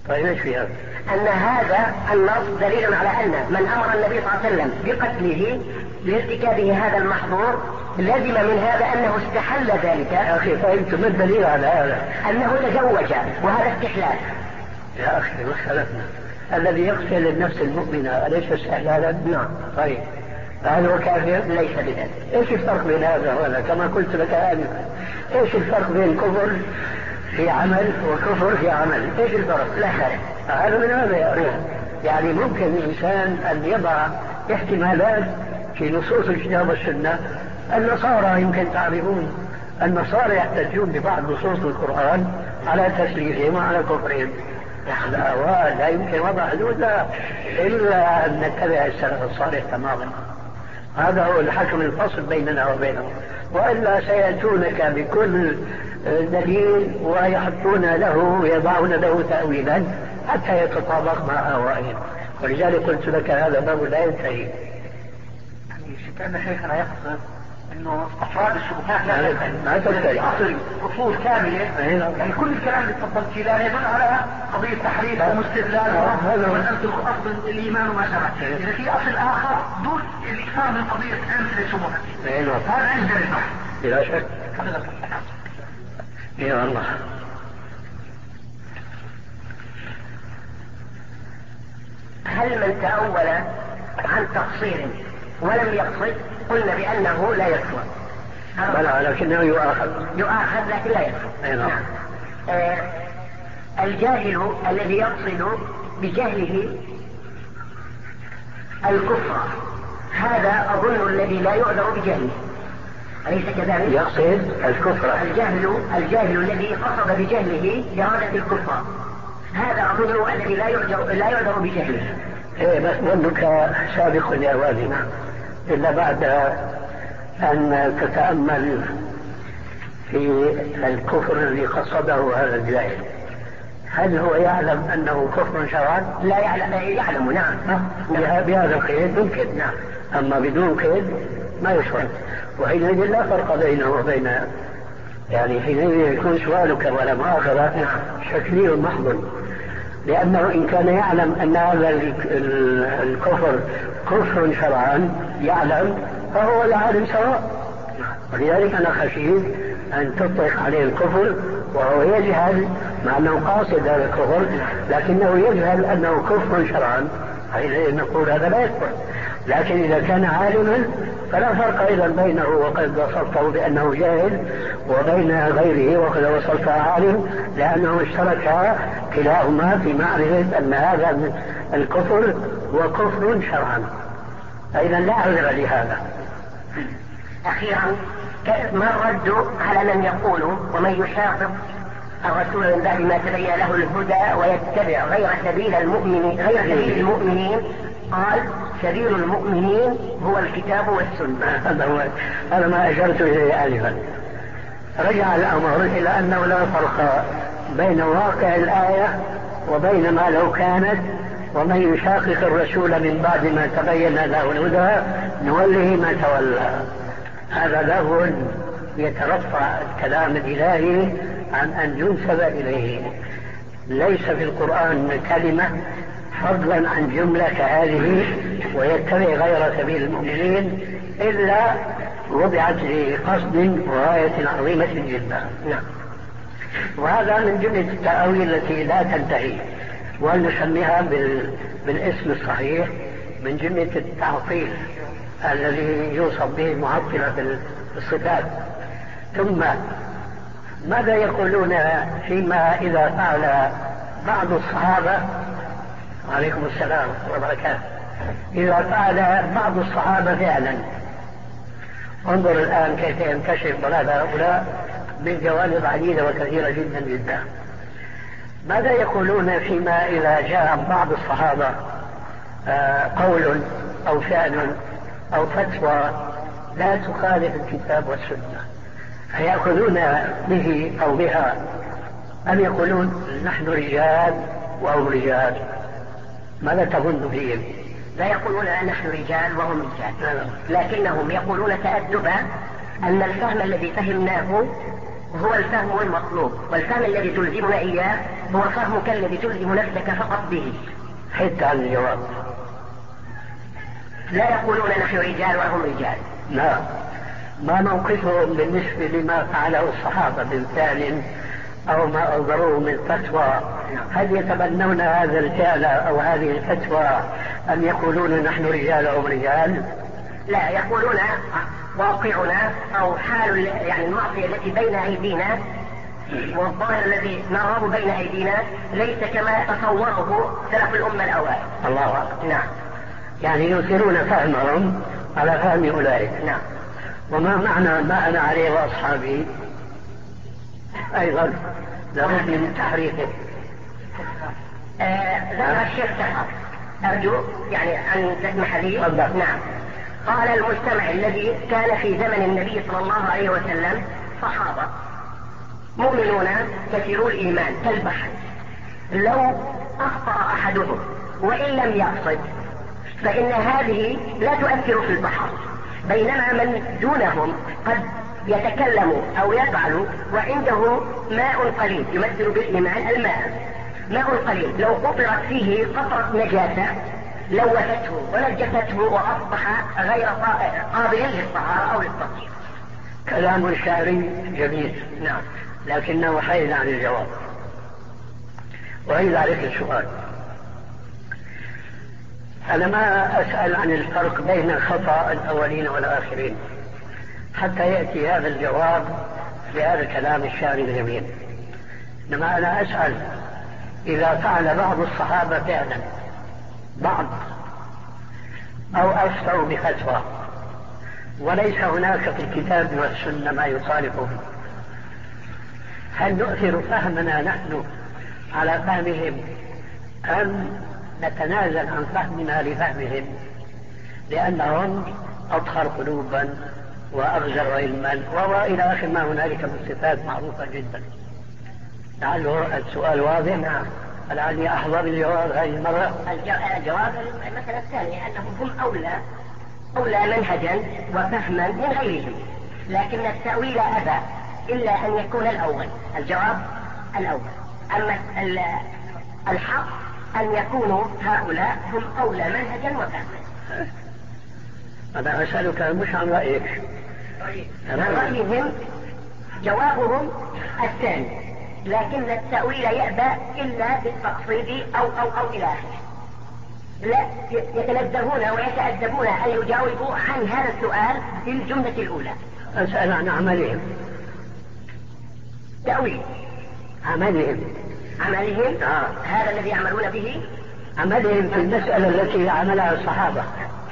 طيب ايش فيها؟ أن هذا النص دليل على أن من أمر النبي صلى الله عليه وسلم بقتله لارتكابه هذا المحظور لازم من هذا أنه استحل ذلك. يا أخي فهمت ما الدليل على هذا؟ أنه تزوج وهذا استحلال. يا أخي ما اختلفنا. الذي يقتل النفس المؤمنة أليس استحلالا؟ نعم. طيب هل هو كافر؟ ليس بذلك. ايش الفرق بين هذا وهذا؟ كما قلت لك آنفا، ايش الفرق بين كفر في عمل وكفر في عمل؟ ايش الفرق؟ لا فرق. هذا من هذا يا أخي. يعني ممكن الإنسان أن يضع احتمالات في نصوص الكتاب والسنة. النصارى يمكن تعرفون النصارى يحتجون ببعض نصوص القرآن على تسليفهم وعلى كفرهم. لا, لا يمكن وضع حدود لا إلا أن نتبع السلف الصالح تماما. هذا هو الحكم الفصل بيننا وبينهم، وإلا سيأتونك بكل دليل ويحطون له ويضعون له تأويلا حتى يتطابق مع أهوائهم. ولذلك قلت لك هذا باب لا ينتهي. يعني كأن شيخنا يقصد انه استفراد الشبهات لا ما تنتهي اصل اصول كامله. يعني كل الكلام اللي تفضلت فيه لا يدل على قضيه تحريف ومستدلال ومساله اصل الايمان وما شابه. اذا في اصل اخر دون الاكثار من قضيه امثله الشبهات هذا عند البحث بلا شك. يا الله. هل من تأول عن تقصير ولم يقصد قلنا بأنه لا يكفر؟ بلى لكنه يؤاخذ. يؤاخذ لكن لا يكفر. نعم. آه الجاهل الذي يقصد بجهله الكفر هذا أظن الذي لا يعذر بجهله، أليس كذلك؟ يقصد الكفر. الجاهل الجاهل الذي قصد بجهله إرادة الكفر هذا أظن الذي لا يعذر لا يعذر بجهله. إيه بس ظنك سابق يا والي. إلا بعد أن تتأمل في الكفر الذي قصده هذا الجاهل، هل هو يعلم أنه كفر شرعا؟ لا يعلم. يعلم نعم. بهذا القيد ممكن. نعم. أما بدون قيد ما يشرع. وحينئذ لا فرق بينه وبين، يعني حينئذ يكون سؤالك ولا مؤاخذة شكلي محض، لأنه إن كان يعلم أن هذا الكفر كفر شرعا يعلم فهو العالم سواء. ولذلك أنا خشيت أن تطلق عليه الكفر وهو يجهل، مع أنه قاصد هذا الكفر لكنه يجهل أنه كفر شرعا، حينئذ نقول هذا لا يكفر. لكن إذا كان عالما فلا فرق إذا بينه وقد وصفته بأنه جاهل وبين غيره وقد وصفه عالم، لأنه اشترك كلاهما في معرفة أن هذا الكفر هو كفر شرعا. فإذا لا عذر لهذا. أخيرا ما الرد على من يقول ومن يشاقق الرسول من بعد ما تبين له الهدى ويتبع غير سبيل المؤمنين غير سبيل المؤمنين قال سبيل المؤمنين هو الكتاب والسنة. هذا هو هذا ما أشرت إليه آنفا. رجع الأمر إلى أنه لا فرق بين واقع الآية وبين ما لو كانت ومن يشاقق الرسول من بعد ما تبين له الهدى نوله ما تولى. هذا له يترفع الكلام الإلهي عن أن ينسب إليه. ليس في القرآن كلمة فضلا عن جملة كهذه ويتبع غير سبيل المؤمنين إلا وضعت لقصد وغاية عظيمة جدا. نعم. وهذا من جملة التأويل التي لا تنتهي، ونسميها بالاسم الصحيح من جملة التعطيل الذي يوصف به معطلة الصفات. ثم ماذا يقولون فيما إذا فعل بعض الصحابة، عليكم السلام وبركاته، إذا فعل بعض الصحابة فعلا؟ انظر الآن كيف ينكشف ضلال هؤلاء من جوانب عديدة وكثيرة جدا جدا. ماذا يقولون فيما إذا جاء بعض الصحابة قول أو فعل أو فتوى لا تخالف الكتاب والسنة، فيأخذون به أو بها أم يقولون نحن رجال وهم رجال؟ ماذا تظن فيهم؟ لا يقولون نحن رجال وهم رجال، لكنهم يقولون تأدبا أن الفهم الذي فهمناه هو الفهم المطلوب، والفهم الذي تلزمنا إياه هو فهمك الذي تلزم نفسك فقط به. حتى عن الجواب. لا يقولون نحن رجال وهم رجال. لا، ما موقفهم بالنسبة لما فعله الصحابة من فعل أو ما أصدروه من فتوى؟ هل يتبنون هذا الفعل أو هذه الفتوى أم يقولون نحن رجال أو رجال؟ لا، يقولون واقعنا أو حال يعني المعصية التي بين أيدينا والظاهر الذي نراه بين أيدينا ليس كما تصوره سلف الأمة الأوائل. الله أكبر. نعم. يعني يؤثرون فهمهم على فهم أولئك. نعم. وما معنى ما أنا عليه وأصحابي أيضا لابد من تحريفه. ذكر الشيخ سحر، أرجو يعني أن تسمح لي. نعم. قال المجتمع الذي كان في زمن النبي صلى الله عليه وسلم صحابة مؤمنون كثيرو الإيمان كالبحر، لو أخطأ أحدهم وإن لم يقصد فإن هذه لا تؤثر في البحر، بينما من دونهم قد يتكلم أو يفعل وعنده ماء قليل يمثل بالإيمان الماء، ماء قليل لو قطرت فيه قطرة نجاسة لوثته ونجسته وأصبح غير قابل للطهارة أو للتطهير. كلام شعري جميل. نعم. لكنه حيد عن الجواب. وإذا عليك السؤال، أنا ما أسأل عن الفرق بين خطأ الأولين والآخرين حتى يأتي هذا الجواب لهذا الكلام الشعري الجميل، إنما أنا أسأل إذا فعل بعض الصحابة فعلا بعض أو أفتوا بفتوى وليس هناك في الكتاب والسنة ما يخالفه، هل نؤثر فهمنا نحن على فهمهم أم نتنازل عن فهمنا لفهمهم لأنهم أطهر قلوبا وأغزر علما وإلى آخر ما هنالك من صفات معروفة جدا؟ لعله السؤال واضح. نعم. لعلي أحضر الجواب هذه المرة. الجواب المسألة الثانية أنهم هم أولى أولى منهجا وفهما من غيرهم، لكن التأويل أبى إلا أن يكون الأول. الجواب الأول. أما الحق أن يكونوا هؤلاء هم أولى منهجا وفهما. أنا أسألك مش عن رأيك. رأيهم جوابهم الثاني، لكن التأويل يأبى إلا بالتقصيد أو أو أو إلى آخره. لا يتنزهون ويتأدبون أن يجاوبوا عن هذا السؤال بالجملة الأولى. أسأل عن عملهم. تأويل عملهم. عملهم آه. هذا الذي يعملون به. عملهم في المسألة التي عملها الصحابة.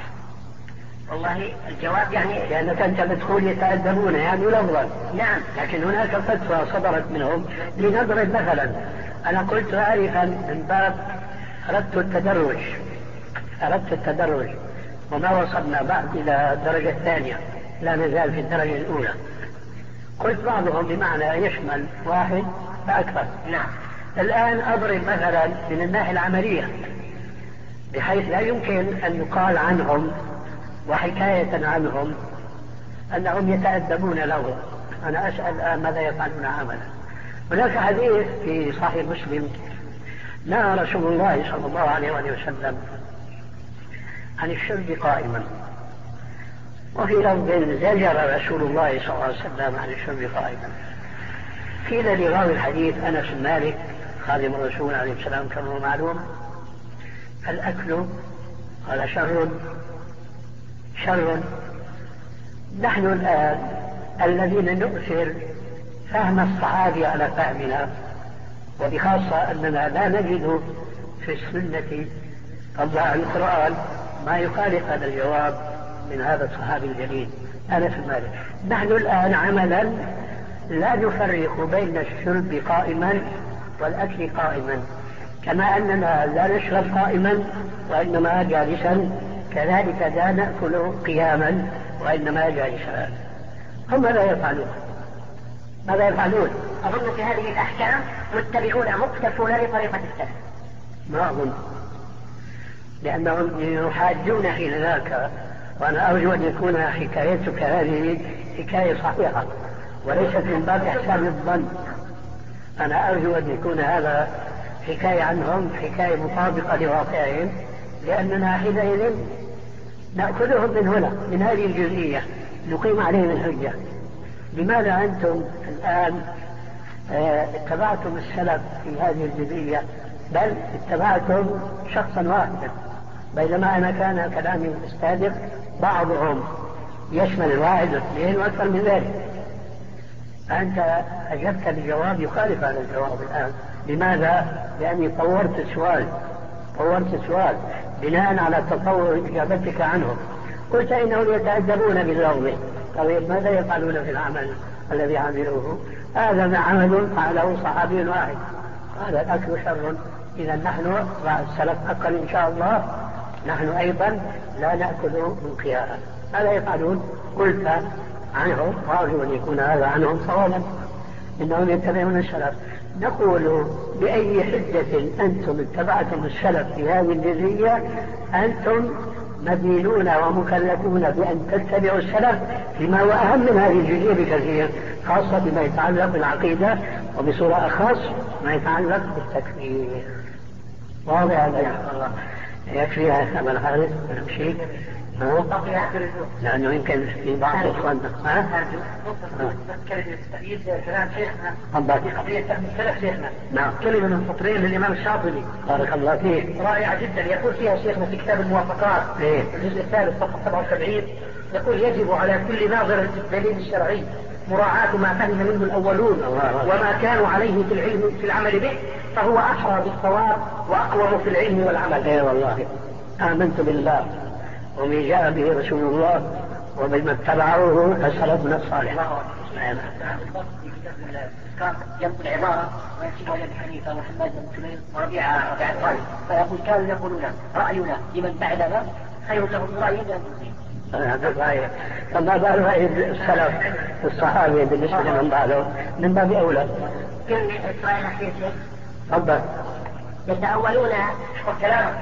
والله الجواب يعني لأنك أنت بتقول يتأدبون يعني لفظا. نعم. لكن هناك فتوى صدرت منهم. لنضرب مثلا، أنا قلت عارفا من باب أردت التدرج أردت التدرج وما وصلنا بعد إلى الدرجة الثانية، لا نزال في الدرجة الأولى. قلت بعضهم بمعنى يشمل واحد فأكثر. نعم. الآن أضرب مثلا من الناحية العملية بحيث لا يمكن أن يقال عنهم وحكاية عنهم أنهم يتأدبون له. أنا أسأل الآن ماذا يفعلون عملا. هناك حديث في صحيح مسلم نهى رسول الله صلى الله عليه وسلم عن الشرب قائما، وفي لفظ زجر رسول الله صلى الله عليه وسلم عن الشرب قائما. قيل لراوي الحديث أنس بن مالك خادم الرسول عليه السلام كما هو معلوم: الأكل قال شر شر. نحن الآن الذين نؤثر فهم الصحابة على فهمنا، وبخاصة أننا لا نجد في السنة طبعا القرآن ما يخالف هذا الجواب من هذا الصحابي الجليل أنس بن مالك. نحن الآن عملا لا نفرق بين الشرب قائما والأكل قائما، كما أننا لا نشرب قائما وإنما جالسا، كذلك لا نأكل قياما وإنما جالسا. هم ماذا يفعلون؟ ماذا يفعلون؟ أظن في هذه الأحكام متبعون مقتفون لطريقة السلف. ما أظن، لأنهم يحاجون حين ذاك، وأنا أرجو أن يكون حكايتك هذه حكاية صحيحة وليست من باب إحسان الظن. أنا أرجو أن يكون هذا حكاية عنهم، حكاية مطابقة لواقعهم، لأننا حينئذ نأخذهم من هنا، من هذه الجزئية، نقيم عليهم الحجة. لماذا أنتم الآن اه اتبعتم السلف في هذه الجزئية، بل اتبعتم شخصا واحدا، بينما أنا كان كلامي السابق بعضهم يشمل الواحد واثنين وأكثر من ذلك. أنت أجبت بجواب يخالف هذا الجواب الآن. لماذا؟ لأني طورت السؤال طورت السؤال بناء على تطور إجابتك عنهم. قلت إنهم يتأدبون باللغو. طيب ماذا يفعلون في العمل الذي عملوه؟ هذا عمل فعله صحابي واحد، هذا الأكل شر. إذا نحن مع السلف حقا إن شاء الله، نحن أيضا لا نأكل من قياها. ماذا يفعلون؟ قلت عنهم، وأرجو أن يكون هذا عنهم صوابا، إنهم يتبعون السلف. نقول بأي حجة أنتم اتبعتم السلف في هذه الجزئية؟ أنتم مدينون ومكلفون بأن تتبعوا السلف فيما هو أهم من هذه الجزئية بكثير، خاصة بما يتعلق بالعقيدة، وبصورة أخص ما يتعلق بالتكفير. واضح هذا يا الله؟ يكفي يا أبا الحارث نمشي، لأنه يمكن في بعض الإخوان كلام شيخنا في قضية فهم السلف شيخنا. نعم. كلمة من سطرين للإمام الشاطبي بارك الله فيه، رائعة جدا، يقول فيها شيخنا في كتاب الموافقات إيه؟ الجزء الثالث صفحة سبعة وسبعين، يقول يجب على كل ناظر في الدليل الشرعي مراعاة ما فهم منه الأولون وما كانوا عليه في العلم في العمل به، فهو أحرى بالصواب وأقوم في العلم والعمل. إيه والله، آمنت بالله ومن جاء به رسول الله وبما اتبعوه السلفنا الصالح. كان ينقل عبارة وينسبها إلى ابي حنيفة وحماد بن سليم وربيعة ربيعة الرأي، فيقول كانوا يقولون رأينا لمن بعدنا خير له من رأينا. هذا الرأي، فما بال رأي السلف الصحابة بالنسبة لمن بعدهم من باب أولى. كلمة إسرائيل أخير شيخ. تفضل. يتأولون كلامك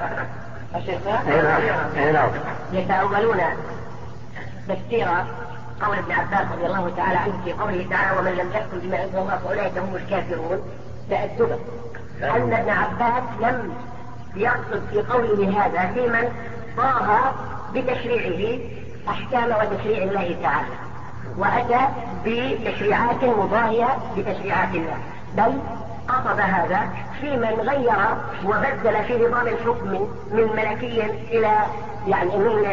يتأولون تفسير قول ابن عباس رضي الله تعالى عنه في قوله تعالى ومن لم يحكم بما أنزل الله فأولئك هم الكافرون تأدبا، أن ابن عباس لم يقصد في قوله هذا في من ضاها بتشريعه أحكام وتشريع الله تعالى وأتى بتشريعات مضاهية بتشريعات الله، بل قصد هذا في من غير وبدل في نظام الحكم من ملكي إلى يعني من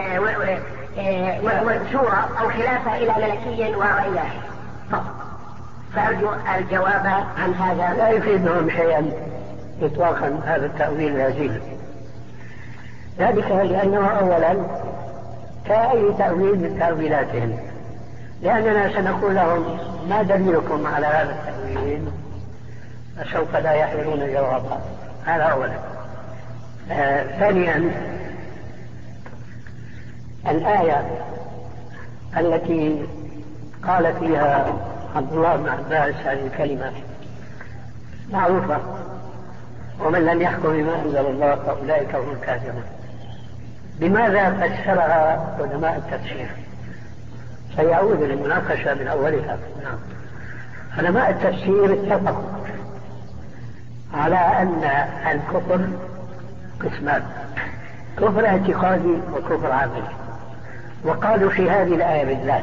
شورى أو خلافة إلى ملكي وإلى فقط. فأرجو الجواب عن هذا. لا يفيدهم شيئا إطلاقا هذا التأويل الهزيل، ذلك لأنه أولا كأي تأويل من تأويلاتهم، لأننا سنقول لهم ما دليلكم على هذا التأويل، فسوف لا يحملون جوابا. هذا أولا. آه ثانيا، الآية التي قال فيها عبد الله بن عباس هذه الكلمة معروفة، ومن لم يحكم بما أنزل الله فأولئك هم الكافرون. بماذا فسرها علماء التفسير؟ سيعود للمناقشة من أولها. علماء التفسير اتفقوا على أن الكفر قسمان، كفر اعتقادي وكفر عملي. وقالوا في هذه الآية بالذات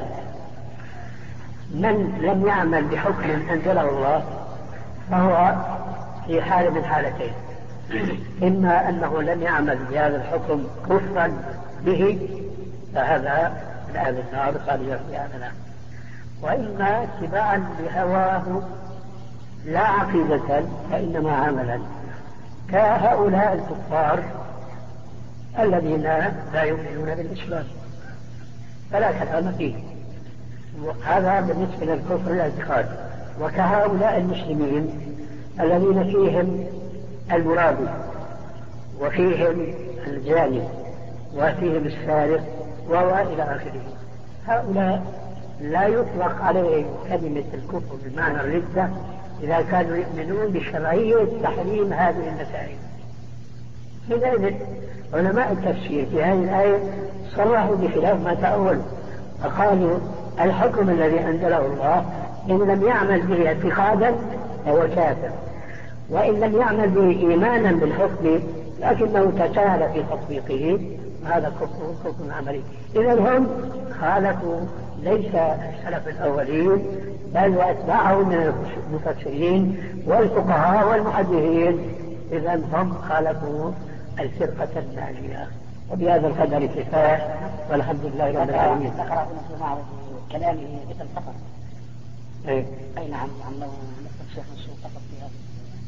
من لم يعمل بحكم أنزله الله فهو في حال من حالتين: إما أنه لم يعمل بهذا الحكم كفرا به فهذا من أهل النار خالدا فيها أبدا، وإما اتباعا لهواه لا عقيدة فإنما عملا، كهؤلاء الكفار الذين لا يؤمنون بالإسلام فلا كلام فيه. هذا بالنسبة للكفر الاعتقاد. وكهؤلاء المسلمين الذين فيهم المرابي وفيهم الجاني وفيهم السارق وهو إلى آخره، هؤلاء لا يطلق عليهم كلمة الكفر بمعنى الردة إذا كانوا يؤمنون بشرعية تحريم هذه المسائل. حينئذ علماء التفسير في هذه الآية صرحوا بخلاف ما تأولوا، فقالوا الحكم الذي أنزله الله إن لم يعمل به اعتقادا فهو كافر، وإن لم يعمل به إيمانا بالحكم لكنه تساهل في تطبيقه هذا كفر كفر عملي. إذا هم خالفوا ليس السلف الأولين بل وأتباعهم من المفسرين والفقهاء والمحدثين، إذا هم خالفوا الفرقة الناجية. وبهذا القدر كفاية والحمد لله رب العالمين. ذكر ابن معرض كلامه مثل الفقر. اي اي نعم عمله نفس الشيخ منصور فقط في هذا.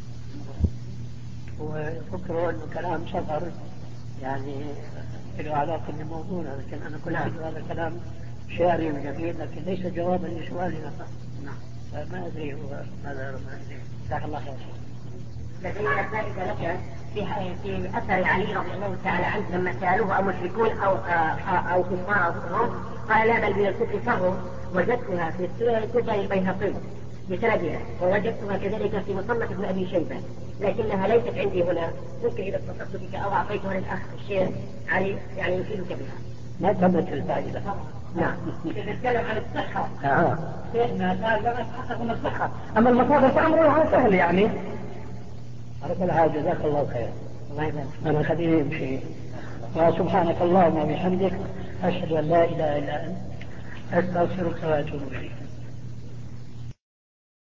وفكروا انه كلام سفر يعني له علاقه بالموضوع، لكن انا كل هذا كلام شعري وجميل لكن ليس جوابا لسؤالنا. نعم. فما ادري هو ماذا رمى اليه. جزاك الله خير. لدينا فائده لك في في اثر علي رضي الله تعالى عنه لما سالوه امشركون او او كفار هم قال لا بل من الكفر فهم. وجدتها في سنن البيهقي بسندها ووجدتها كذلك في مصنف ابن ابي شيبه لكنها ليست عندي هنا. ممكن اذا اتصلت بك او اعطيتها للاخ الشيخ علي يعني يفيدك بها. ما تمت الفائده. نعم. نتكلم عن الصحه. اه شيخنا قال لا نتحقق من الصحه. اما المصادر فامرها سهل يعني. على كل حال جزاك الله خير. الله يبارك. انا خليني امشي. وسبحانك اللهم وبحمدك اشهد ان لا اله الا انت استغفرك واتوب اليك.